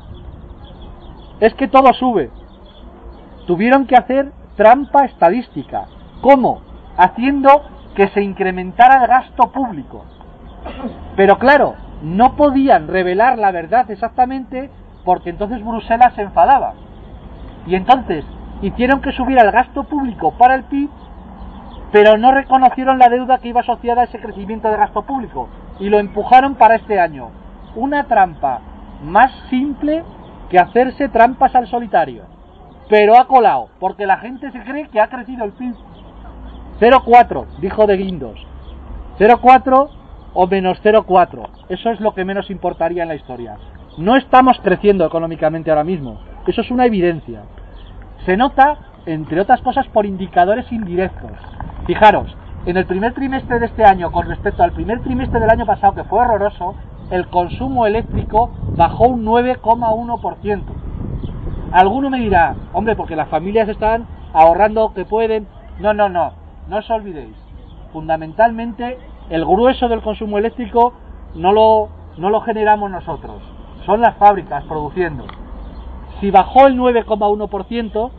es que todo sube. Tuvieron que hacer trampa estadística. ¿Cómo? Haciendo que se incrementara el gasto público. Pero claro, no podían revelar la verdad exactamente, porque entonces Bruselas se enfadaba. Y entonces hicieron que subiera el gasto público para el P I B, pero no reconocieron la deuda que iba asociada a ese crecimiento de gasto público y lo empujaron para este año. Una trampa más simple que hacerse trampas al solitario, pero ha colado, porque la gente se cree que ha crecido el P I B. cero coma cuatro, dijo De Guindos. cero coma cuatro o menos cero coma cuatro, eso es lo que menos importaría en la historia. No estamos creciendo económicamente ahora mismo, eso es una evidencia. Se nota, entre otras cosas, por indicadores indirectos. Fijaros, en el primer trimestre de este año, con respecto al primer trimestre del año pasado, que fue horroroso, el consumo eléctrico bajó un nueve coma uno por ciento. Alguno me dirá, hombre, porque las familias están ahorrando que pueden. No, no, no, no os olvidéis. Fundamentalmente, el grueso del consumo eléctrico no lo, no lo generamos nosotros, son las fábricas produciendo. Si bajó el nueve coma uno por ciento,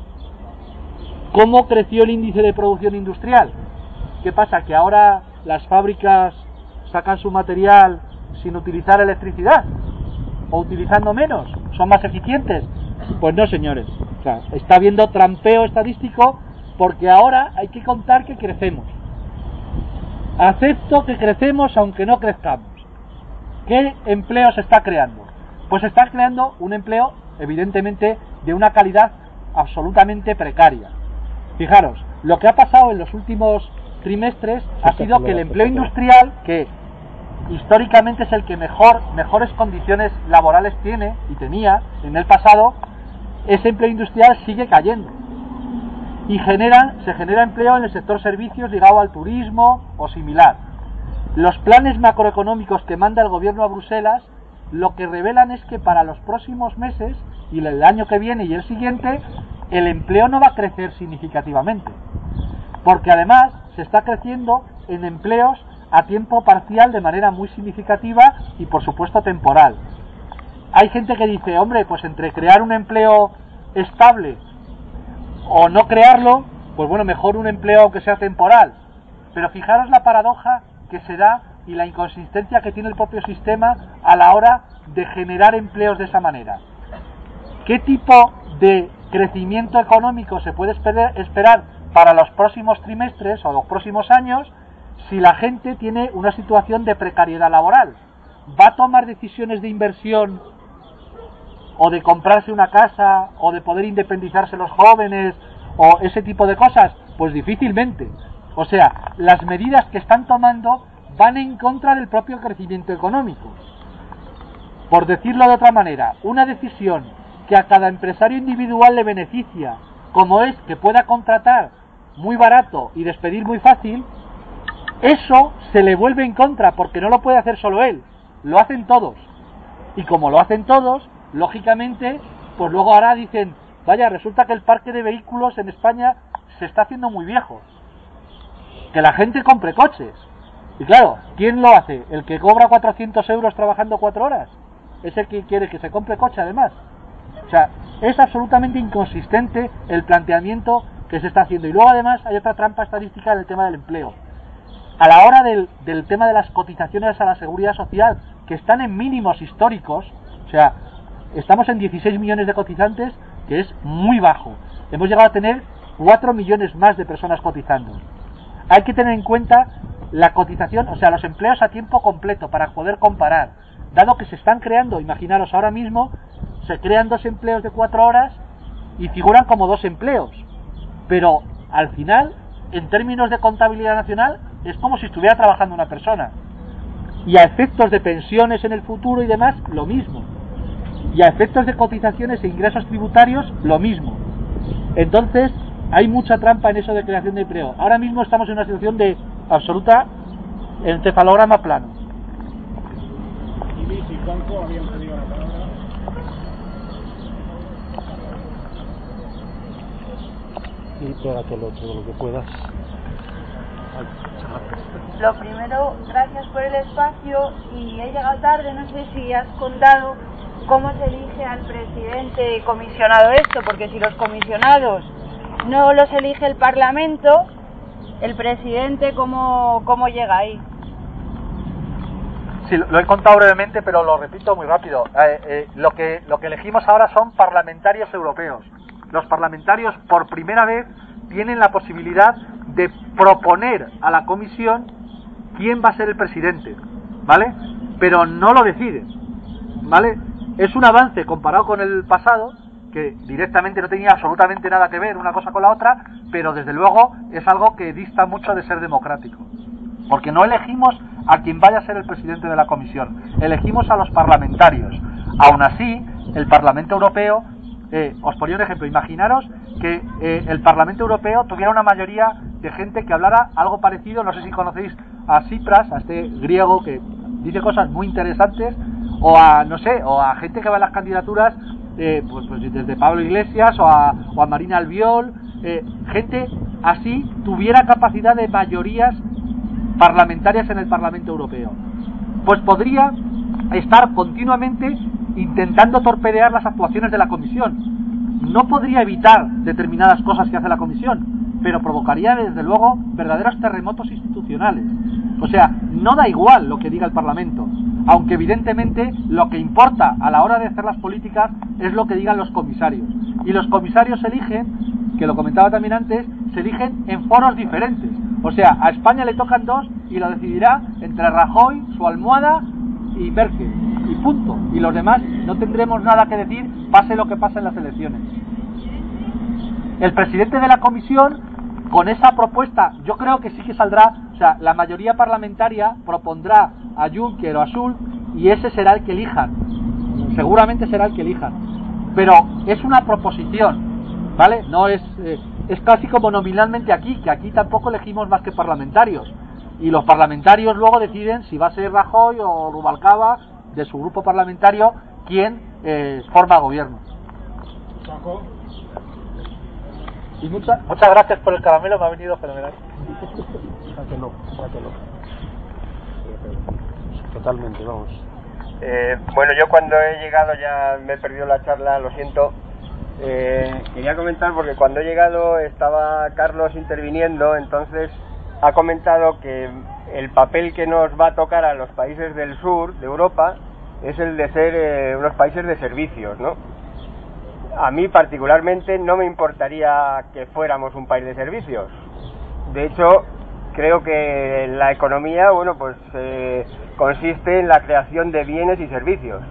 ¿cómo creció el índice de producción industrial? ¿Qué pasa? ¿Que ahora las fábricas sacan su material sin utilizar electricidad? ¿O utilizando menos? ¿Son más eficientes? Pues no, señores. O sea, está habiendo trampeo estadístico, porque ahora hay que contar que crecemos. Acepto que crecemos aunque no crezcamos. ¿Qué empleo se está creando? Pues se está creando un empleo, evidentemente, de una calidad absolutamente precaria. Fijaros, lo que ha pasado en los últimos trimestres ha sido que el empleo industrial, que históricamente es el que mejor, mejores condiciones laborales tiene y tenía en el pasado, ese empleo industrial sigue cayendo. Y genera, se genera empleo en el sector servicios ligado al turismo o similar. Los planes macroeconómicos que manda el gobierno a Bruselas lo que revelan es que para los próximos meses y el año que viene y el siguiente, el empleo no va a crecer significativamente, porque además se está creciendo en empleos a tiempo parcial de manera muy significativa y por supuesto temporal. Hay gente que dice, hombre, pues entre crear un empleo estable o no crearlo, pues bueno, mejor un empleo aunque sea temporal. Pero fijaros la paradoja que se da y la inconsistencia que tiene el propio sistema a la hora de generar empleos de esa manera. ¿Qué tipo de crecimiento económico se puede esperar para los próximos trimestres o los próximos años si la gente tiene una situación de precariedad laboral. ¿Va a tomar decisiones de inversión o de comprarse una casa o de poder independizarse los jóvenes o ese tipo de cosas? Pues difícilmente. O sea, las medidas que están tomando van en contra del propio crecimiento económico. Por decirlo de otra manera, una decisión que a cada empresario individual le beneficia, como es que pueda contratar muy barato y despedir muy fácil, eso se le vuelve en contra porque no lo puede hacer solo él, lo hacen todos. Y como lo hacen todos, lógicamente, pues luego ahora dicen, vaya, resulta que el parque de vehículos en España se está haciendo muy viejo, que la gente compre coches. Y claro, ¿quién lo hace? ¿El que cobra cuatrocientos euros trabajando cuatro horas? ¿Es el que quiere que se compre coche además? O sea, es absolutamente inconsistente el planteamiento que se está haciendo. Y luego además hay otra trampa estadística en el tema del empleo. A la hora del, del tema de las cotizaciones a la seguridad social, que están en mínimos históricos, o sea, estamos en dieciséis millones de cotizantes, que es muy bajo. Hemos llegado a tener cuatro millones más de personas cotizando. Hay que tener en cuenta la cotización, o sea, los empleos a tiempo completo para poder comparar. Dado que se están creando, imaginaros, ahora mismo se crean dos empleos de cuatro horas y figuran como dos empleos. Pero al final, en términos de contabilidad nacional, es como si estuviera trabajando una persona. Y a efectos de pensiones en el futuro y demás, lo mismo. Y a efectos de cotizaciones e ingresos tributarios, lo mismo. Entonces, hay mucha trampa en eso de creación de empleo. Ahora mismo estamos en una situación de absoluta encefalograma plano. Y Luis y Juanjo habían pedido la palabra. Y pégatelo todo lo que puedas. Lo primero, gracias por el espacio, y he llegado tarde, no sé si has contado cómo se elige al presidente comisionado esto, porque si los comisionados no los elige el Parlamento, el presidente, ¿cómo, cómo llega ahí? Sí, lo he contado brevemente, pero lo repito muy rápido. Eh, eh, lo que lo que elegimos ahora son parlamentarios europeos. Los parlamentarios, por primera vez, tienen la posibilidad de proponer a la comisión quién va a ser el presidente, ¿vale? Pero no lo deciden, ¿vale? Es un avance comparado con el pasado, que directamente no tenía absolutamente nada que ver una cosa con la otra, pero desde luego es algo que dista mucho de ser democrático. Porque no elegimos a quien vaya a ser el presidente de la comisión, elegimos a los parlamentarios. Aún así, el Parlamento Europeo, eh, os ponía un ejemplo, imaginaros que eh, el Parlamento Europeo tuviera una mayoría de gente que hablara algo parecido, no sé si conocéis a Tsipras, a este griego que dice cosas muy interesantes, o a, no sé, o a gente que va en las candidaturas, eh, pues, pues desde Pablo Iglesias o a, o a Marina Albiol, eh, gente así tuviera capacidad de mayorías parlamentarias en el Parlamento Europeo, pues podría estar continuamente intentando torpedear las actuaciones de la Comisión. No podría evitar determinadas cosas que hace la Comisión, pero provocaría desde luego verdaderos terremotos institucionales. O sea, no da igual lo que diga el Parlamento, aunque evidentemente lo que importa a la hora de hacer las políticas es lo que digan los comisarios. Y los comisarios se eligen, que lo comentaba también antes, se eligen en foros diferentes. O sea, a España le tocan dos y lo decidirá entre Rajoy, su almohada y Merkel. Y punto. Y los demás no tendremos nada que decir, pase lo que pase en las elecciones. El presidente de la comisión, con esa propuesta, yo creo que sí que saldrá, o sea, la mayoría parlamentaria propondrá a Juncker o a Schulz y ese será el que elijan. Seguramente será el que elijan. Pero es una proposición, ¿vale? No es... Eh, es casi como nominalmente aquí, que aquí tampoco elegimos más que parlamentarios. Y los parlamentarios luego deciden si va a ser Rajoy o Rubalcaba, de su grupo parlamentario, quien eh, forma gobierno. Juanjo. Y mucha, muchas gracias por el caramelo, me ha venido fenomenal. Sáquelo, sáquelo. Totalmente, vamos. Eh, bueno, yo cuando he llegado ya me he perdido la charla, lo siento. Eh, quería comentar porque cuando he llegado estaba Carlos interviniendo, entonces ha comentado que el papel que nos va a tocar a los países del sur de Europa es el de ser eh, unos países de servicios, ¿no? A mí particularmente no me importaría que fuéramos un país de servicios. De hecho, creo que la economía, bueno, pues eh, consiste en la creación de bienes y servicios.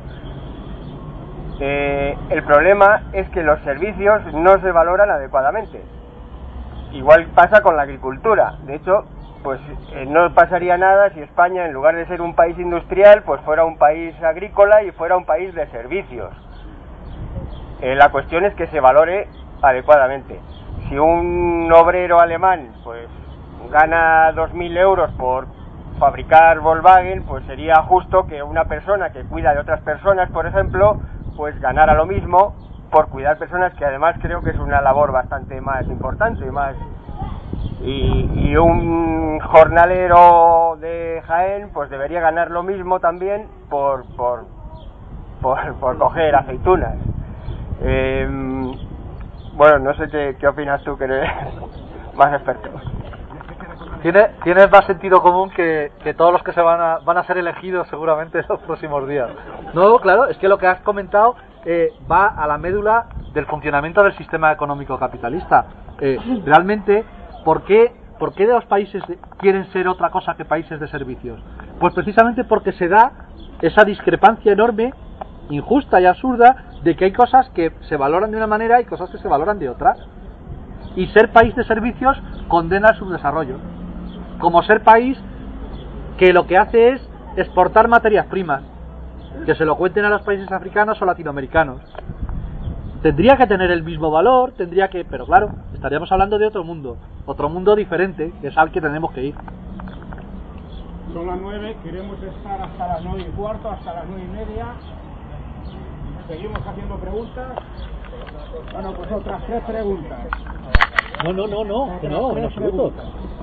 Eh, el problema es que los servicios no se valoran adecuadamente. Igual pasa con la agricultura. De hecho, pues eh, no pasaría nada si España, en lugar de ser un país industrial, pues fuera un país agrícola y fuera un país de servicios. Eh, la cuestión es que se valore adecuadamente. Si un obrero alemán pues gana dos mil euros por fabricar Volkswagen, pues sería justo que una persona que cuida de otras personas, por ejemplo, pues ganara lo mismo por cuidar personas, que además creo que es una labor bastante más importante, más y, y un jornalero de Jaén pues debería ganar lo mismo también por por por, por coger aceitunas. Eh, bueno, no sé qué, qué opinas tú, que eres más experto. Tiene, tienes más sentido común que, que todos los que se van a, van a ser elegidos seguramente en los próximos días. No, claro, es que lo que has comentado eh, va a la médula del funcionamiento del sistema económico capitalista. Eh, realmente, ¿por qué, ¿por qué los países quieren ser otra cosa que países de servicios? Pues precisamente porque se da esa discrepancia enorme, injusta y absurda, de que hay cosas que se valoran de una manera y cosas que se valoran de otra. Y ser país de servicios condena el subdesarrollo, como ser país que lo que hace es exportar materias primas, que se lo cuenten a los países africanos o latinoamericanos. Tendría que tener el mismo valor, tendría que, pero claro, estaríamos hablando de otro mundo, otro mundo diferente, que es al que tenemos que ir. Son las nueve, queremos estar hasta las nueve y cuarto, hasta las nueve y media. Seguimos haciendo preguntas. Bueno, pues otras tres preguntas. No, no, no, no, que no, en absoluto.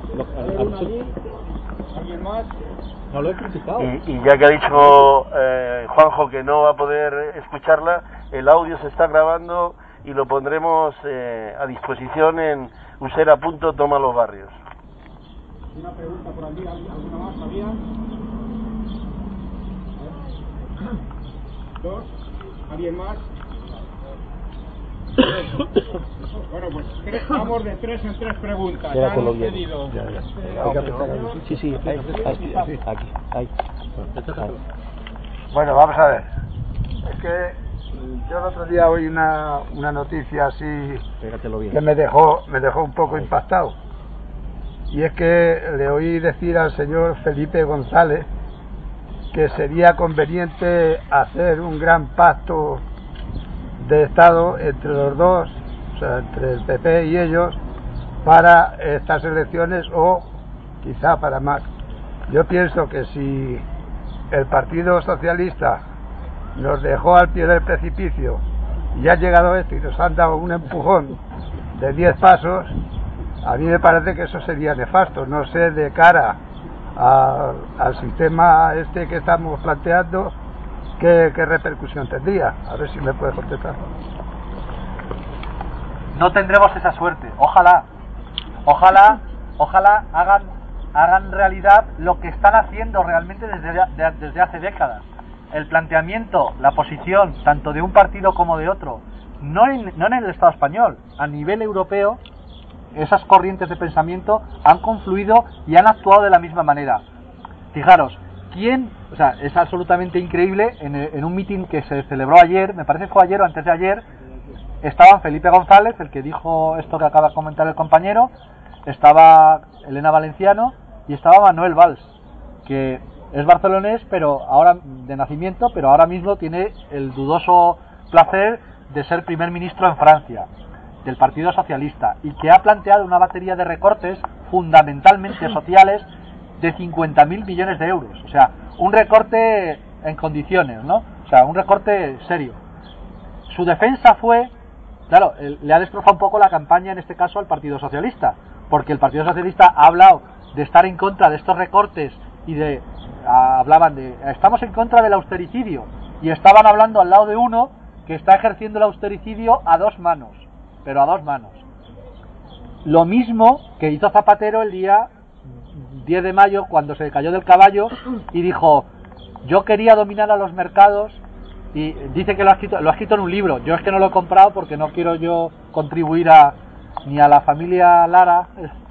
¿Alguien más? No lo he criticado. Y, y ya que ha dicho eh, Juanjo que no va a poder escucharla, el audio se está grabando y lo pondremos eh, a disposición en usera punto toma los barrios. Una pregunta por aquí, ¿alguna más? ¿Había? ¿Dos? ¿Alguien más? Bueno, pues tres, vamos de tres en tres preguntas. Ya han pedido. Ya, ya. Sí, sí, ahí, aquí, aquí, ahí. Bueno, vamos a ver. Es que yo el otro día oí una, una noticia así que me dejó, me dejó un poco impactado. Y es que le oí decir al señor Felipe González que sería conveniente hacer un gran pacto de Estado entre los dos, o sea, entre el P P y ellos, para estas elecciones o quizá para más. Yo pienso que si el Partido Socialista nos dejó al pie del precipicio y ha llegado esto y nos han dado un empujón de diez pasos, a mí me parece que eso sería nefasto. No sé, de cara a, al sistema este que estamos planteando, ¿Qué, ¿qué repercusión tendría? A ver si me puede contestar. No tendremos esa suerte. Ojalá, ojalá, ojalá hagan hagan realidad lo que están haciendo realmente desde, de, desde hace décadas. El planteamiento, la posición, tanto de un partido como de otro, no en, no en el Estado español, a nivel europeo, esas corrientes de pensamiento han confluido y han actuado de la misma manera. Fijaros, ¿quién? O sea, es absolutamente increíble, en, en un mitin que se celebró ayer, me parece que fue ayer o antes de ayer, estaban Felipe González, el que dijo esto que acaba de comentar el compañero, estaba Elena Valenciano y estaba Manuel Valls, que es barcelonés, pero ahora de nacimiento, pero ahora mismo tiene el dudoso placer de ser primer ministro en Francia, del Partido Socialista, y que ha planteado una batería de recortes fundamentalmente sociales de cincuenta mil millones de euros, o sea, un recorte en condiciones, ¿no? O sea, un recorte serio. Su defensa fue, claro, le ha destrozado un poco la campaña, en este caso, al Partido Socialista, porque el Partido Socialista ha hablado de estar en contra de estos recortes y de, a, hablaban de, estamos en contra del austericidio, y estaban hablando al lado de uno que está ejerciendo el austericidio a dos manos, pero a dos manos. Lo mismo que hizo Zapatero el día diez de mayo, cuando se cayó del caballo y dijo, yo quería dominar a los mercados, y dice que lo ha escrito, lo ha escrito en un libro. Yo es que no lo he comprado porque no quiero yo contribuir a ni a la familia Lara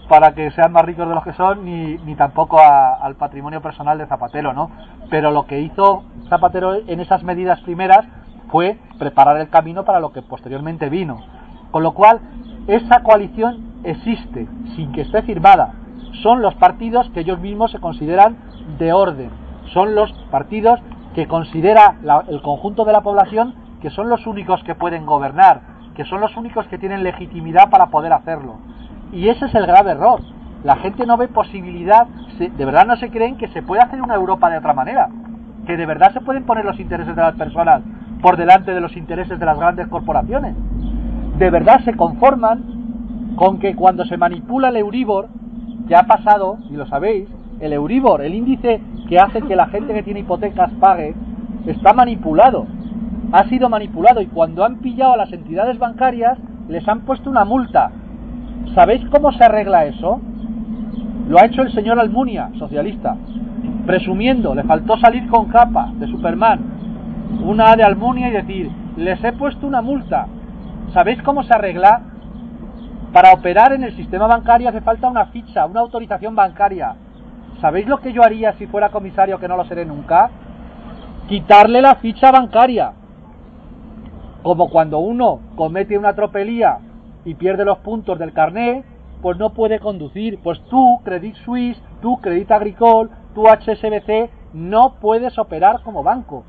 para que sean más ricos de los que son, ni, ni tampoco a, al patrimonio personal de Zapatero, ¿no? Pero lo que hizo Zapatero en esas medidas primeras fue preparar el camino para lo que posteriormente vino. Con lo cual, esa coalición existe, sin que esté firmada. Son los partidos que ellos mismos se consideran de orden. Son los partidos que considera la, el conjunto de la población que son los únicos que pueden gobernar, que son los únicos que tienen legitimidad para poder hacerlo. Y ese es el grave error. La gente no ve posibilidad, de verdad no se creen que se puede hacer una Europa de otra manera, que de verdad se pueden poner los intereses de las personas por delante de los intereses de las grandes corporaciones. De verdad se conforman con que cuando se manipula el Euribor, ya ha pasado, y lo sabéis, el Euribor, el índice que hace que la gente que tiene hipotecas pague, está manipulado, ha sido manipulado, y cuando han pillado a las entidades bancarias les han puesto una multa. ¿Sabéis cómo se arregla eso? Lo ha hecho el señor Almunia, socialista, presumiendo, le faltó salir con capa de Superman, una de Almunia, y decir, les he puesto una multa. ¿Sabéis cómo se arregla? Para operar en el sistema bancario hace falta una ficha, una autorización bancaria. ¿Sabéis lo que yo haría si fuera comisario, que no lo seré nunca? Quitarle la ficha bancaria. Como cuando uno comete una tropelía y pierde los puntos del carné, pues no puede conducir. Pues tú, Credit Suisse, tú, Credit Agricole, tú, H S B C, no puedes operar como banco.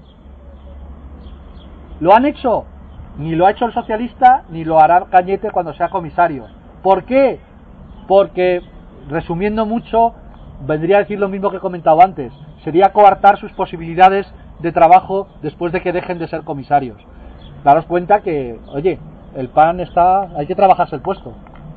¿Lo han hecho? Ni lo ha hecho el socialista, ni lo hará Cañete cuando sea comisario. ¿Por qué? Porque, resumiendo mucho, vendría a decir lo mismo que he comentado antes. Sería coartar sus posibilidades de trabajo después de que dejen de ser comisarios. Daros cuenta que, oye, el pan está... hay que trabajarse el puesto.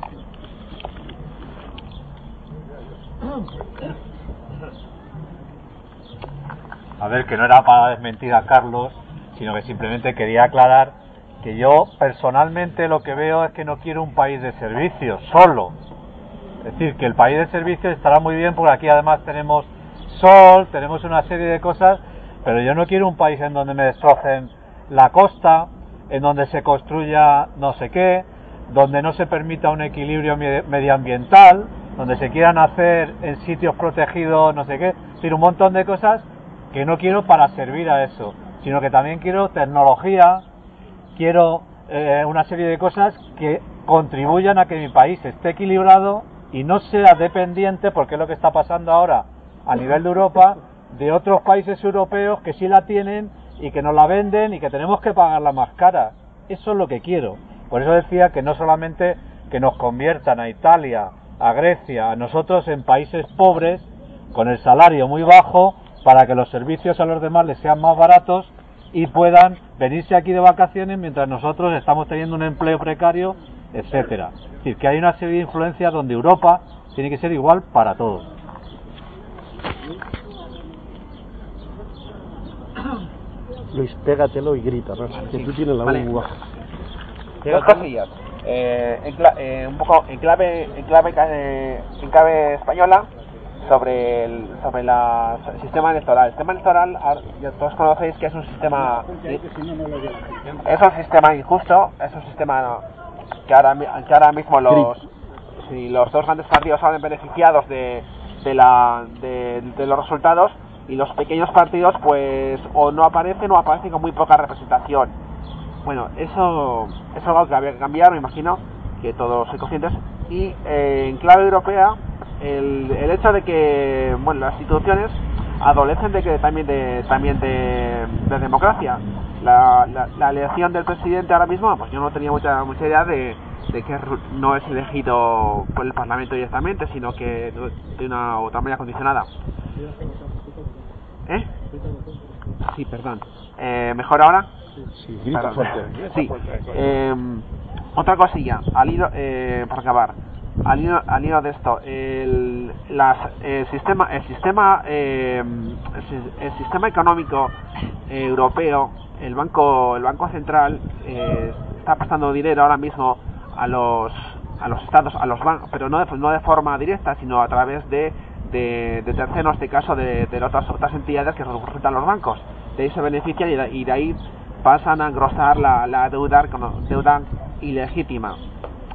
A ver, que no era para desmentir a Carlos, sino que simplemente quería aclarar que yo personalmente lo que veo es que no quiero un país de servicios solo. Es decir, que el país de servicios estará muy bien porque aquí además tenemos sol, tenemos una serie de cosas, pero yo no quiero un país en donde me destrocen la costa, en donde se construya no sé qué, donde no se permita un equilibrio medioambiental, donde se quieran hacer en sitios protegidos no sé qué. Es decir, un montón de cosas que no quiero para servir a eso, sino que también quiero tecnología, quiero eh, una serie de cosas que contribuyan a que mi país esté equilibrado y no sea dependiente, porque es lo que está pasando ahora a nivel de Europa, de otros países europeos que sí la tienen y que nos la venden y que tenemos que pagarla más cara. Eso es lo que quiero. Por eso decía que no solamente que nos conviertan a Italia, a Grecia, a nosotros en países pobres, con el salario muy bajo, para que los servicios a los demás les sean más baratos y puedan venirse aquí de vacaciones mientras nosotros estamos teniendo un empleo precario, etcétera. Es decir, que hay una serie de influencias donde Europa tiene que ser igual para todos. Luis, pégatelo y grita, ¿no? Que tú tienes la Vale. voz. Dos cosillas. Eh, en cla- eh, un poco en clave, en clave, eh, en clave española, sobre el sobre la el sistema electoral. El sistema electoral, ya todos conocéis que es un sistema es un sistema injusto, es un sistema que ahora que ahora mismo los si los dos grandes partidos salen beneficiados de de la de, de los resultados, y los pequeños partidos pues o no aparecen o aparecen con muy poca representación. Bueno, eso, eso es algo que habría que cambiar, me imagino que todos sois conscientes. Y eh, en clave europea, el, el hecho de que, bueno, las instituciones adolecen de que también de también de, de democracia. La, la, la elección del presidente ahora mismo, pues yo no tenía mucha mucha idea de, de que no es elegido por el Parlamento directamente, sino que de una otra manera condicionada. ¿Eh? Sí, perdón. Eh, ¿Mejor ahora? Sí, grita fuerte. Sí. Eh, otra cosilla, al hilo, eh, para acabar, al hilo, al hilo de esto, el, las, el sistema, el sistema, eh, el, el sistema económico eh, europeo, el banco, el banco central eh, está prestando dinero ahora mismo a los, a los estados, a los bancos, pero no de, no de forma directa, sino a través de De, de terceros, en este caso de, de otras, otras entidades que representan los bancos. De ahí se benefician y de, y de ahí pasan a engrosar la, la deuda, deuda ilegítima.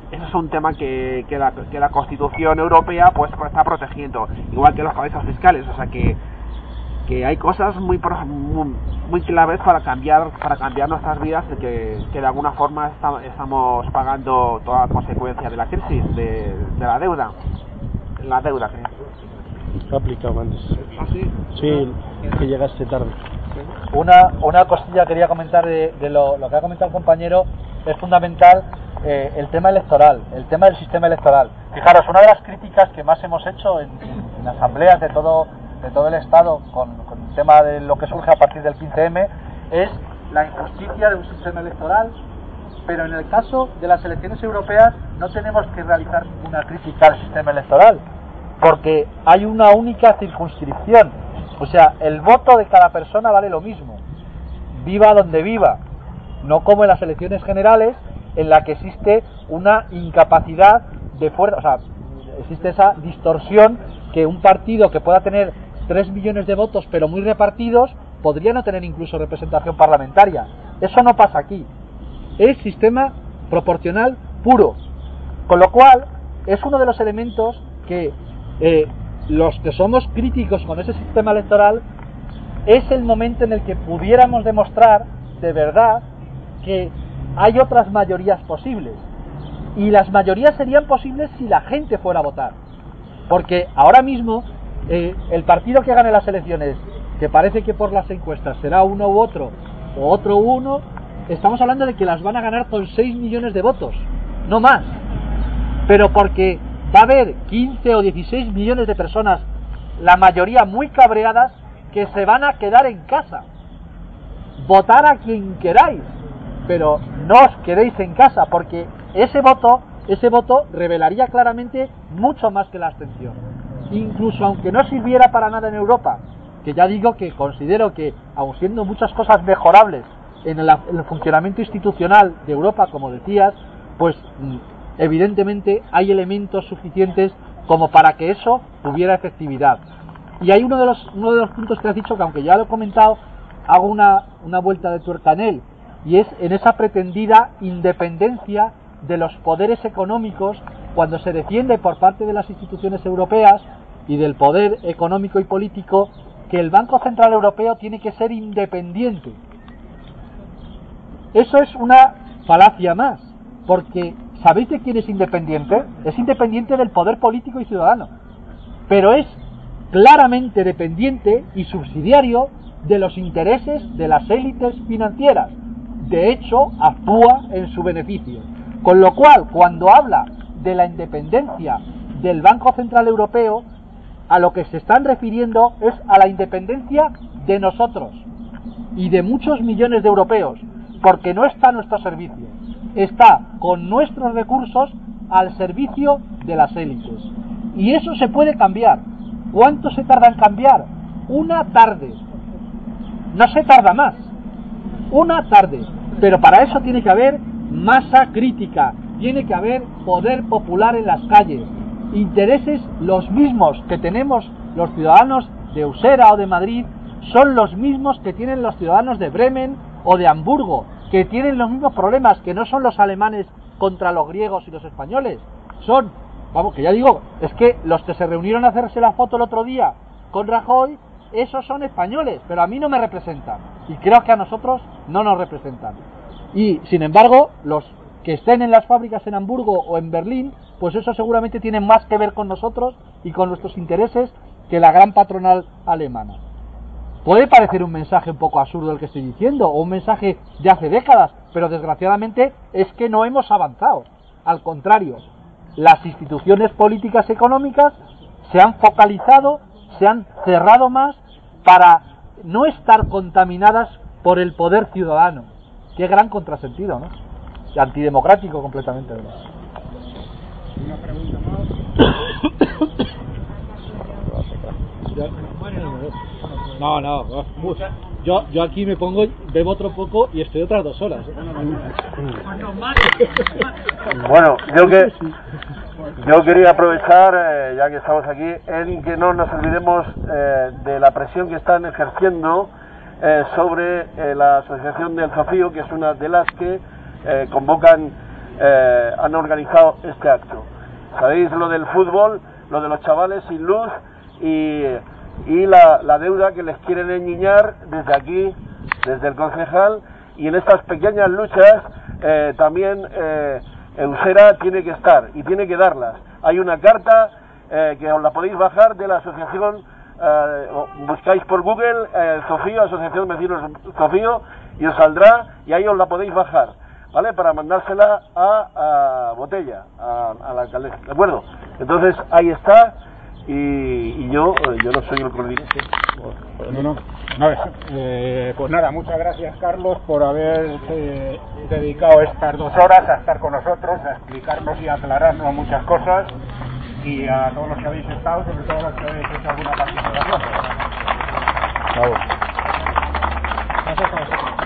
eso es un tema que, que, la, que la Constitución Europea pues, pues está protegiendo, igual que los paraísos fiscales, o sea que que hay cosas muy, muy muy claves para cambiar para cambiar nuestras vidas y que, que de alguna forma está, estamos pagando toda consecuencia de la crisis de, de la deuda la deuda que ha aplicado antes. ¿Ah, sí? Sí, que llegaste tarde. Una, una cosilla quería comentar de, de lo, lo que ha comentado el compañero. Es fundamental eh, el tema electoral, el tema del sistema electoral. Fijaros, una de las críticas que más hemos hecho en, en, en asambleas de todo de todo el Estado con, con el tema de lo que surge a partir del quince eme es la injusticia de un sistema electoral, pero en el caso de las elecciones europeas no tenemos que realizar ninguna crítica al sistema electoral, porque hay una única circunscripción, o sea, el voto de cada persona vale lo mismo, viva donde viva, no como en las elecciones generales en la que existe una incapacidad de fuerza, o sea, existe esa distorsión que un partido que pueda tener tres millones de votos pero muy repartidos podría no tener incluso representación parlamentaria. Eso no pasa aquí. Es sistema proporcional puro. Con lo cual, es uno de los elementos que eh, los que somos críticos con ese sistema electoral es el momento en el que pudiéramos demostrar de verdad que hay otras mayorías posibles. Y las mayorías serían posibles si la gente fuera a votar. Porque ahora mismo eh, el partido que gane las elecciones, que parece que por las encuestas será uno u otro, o otro u uno, estamos hablando de que las van a ganar con seis millones de votos, no más. Pero porque va a haber quince o dieciséis millones de personas, la mayoría muy cabreadas, que se van a quedar en casa. Votar a quien queráis, pero no os quedéis en casa, porque ese voto, ese voto revelaría claramente mucho más que la abstención. Incluso aunque no sirviera para nada en Europa, que ya digo que considero que, aun siendo muchas cosas mejorables en el, en el funcionamiento institucional de Europa, como decías, pues evidentemente hay elementos suficientes como para que eso tuviera efectividad. Y hay uno de los, uno de los puntos que has dicho, que aunque ya lo he comentado, hago una, una vuelta de tuerca en él, y es en esa pretendida independencia de los poderes económicos cuando se defiende por parte de las instituciones europeas y del poder económico y político que el Banco Central Europeo tiene que ser independiente. Eso es una falacia más, porque ¿sabéis de quién es independiente? Es independiente del poder político y ciudadano, pero es claramente dependiente y subsidiario de los intereses de las élites financieras. De hecho, actúa en su beneficio. Con lo cual, cuando habla de la independencia del Banco Central Europeo, a lo que se están refiriendo es a la independencia de nosotros y de muchos millones de europeos, porque no está a nuestro servicio, está con nuestros recursos al servicio de las élites. Y eso se puede cambiar. ¿Cuánto se tarda en cambiar? Una tarde. No se tarda más. Una tarde. Pero para eso tiene que haber masa crítica, tiene que haber poder popular en las calles, intereses los mismos que tenemos los ciudadanos de Usera o de Madrid, son los mismos que tienen los ciudadanos de Bremen o de Hamburgo, que tienen los mismos problemas, que no son los alemanes contra los griegos y los españoles, son, vamos, que ya digo, es que los que se reunieron a hacerse la foto el otro día con Rajoy, esos son españoles, pero a mí no me representan, y creo que a nosotros no nos representan. Y, sin embargo, los que estén en las fábricas en Hamburgo o en Berlín, pues eso seguramente tiene más que ver con nosotros y con nuestros intereses que la gran patronal alemana. Puede parecer un mensaje un poco absurdo el que estoy diciendo, o un mensaje de hace décadas, pero desgraciadamente es que no hemos avanzado. Al contrario, las instituciones políticas y económicas se han focalizado, se han cerrado más para no estar contaminadas por el poder ciudadano. Qué gran contrasentido, ¿no? Y antidemocrático completamente, ¿verdad? Una pregunta más. No, no, yo, yo aquí me pongo, bebo otro poco y estoy otras dos horas. ¿eh? Bueno, yo que yo quería aprovechar, eh, ya que estamos aquí, en que no nos olvidemos eh, de la presión que están ejerciendo eh, sobre eh, la asociación del Zofío, que es una de las que eh, convocan eh, han organizado este acto. Sabéis lo del fútbol, lo de los chavales sin luz y, y la, la deuda que les quieren enñiñar desde aquí, desde el concejal, y en estas pequeñas luchas eh, también eh, Usera tiene que estar y tiene que darlas. Hay una carta eh, que os la podéis bajar de la asociación, eh, buscáis por Google eh, Zofío, Asociación de Vecinos Zofío, y os saldrá, y ahí os la podéis bajar, ¿vale? Para mandársela a, a Botella, a, a la alcaldesa, ¿de acuerdo? Entonces ahí está, y, y yo yo no soy el coordinador. No, no, no, eh, pues nada, muchas gracias, Carlos, por haber eh, dedicado estas dos horas a estar con nosotros, a explicarnos y aclararnos muchas cosas, y a todos los que habéis estado, sobre todo los que habéis hecho alguna participación. Bravo. Gracias a vosotros.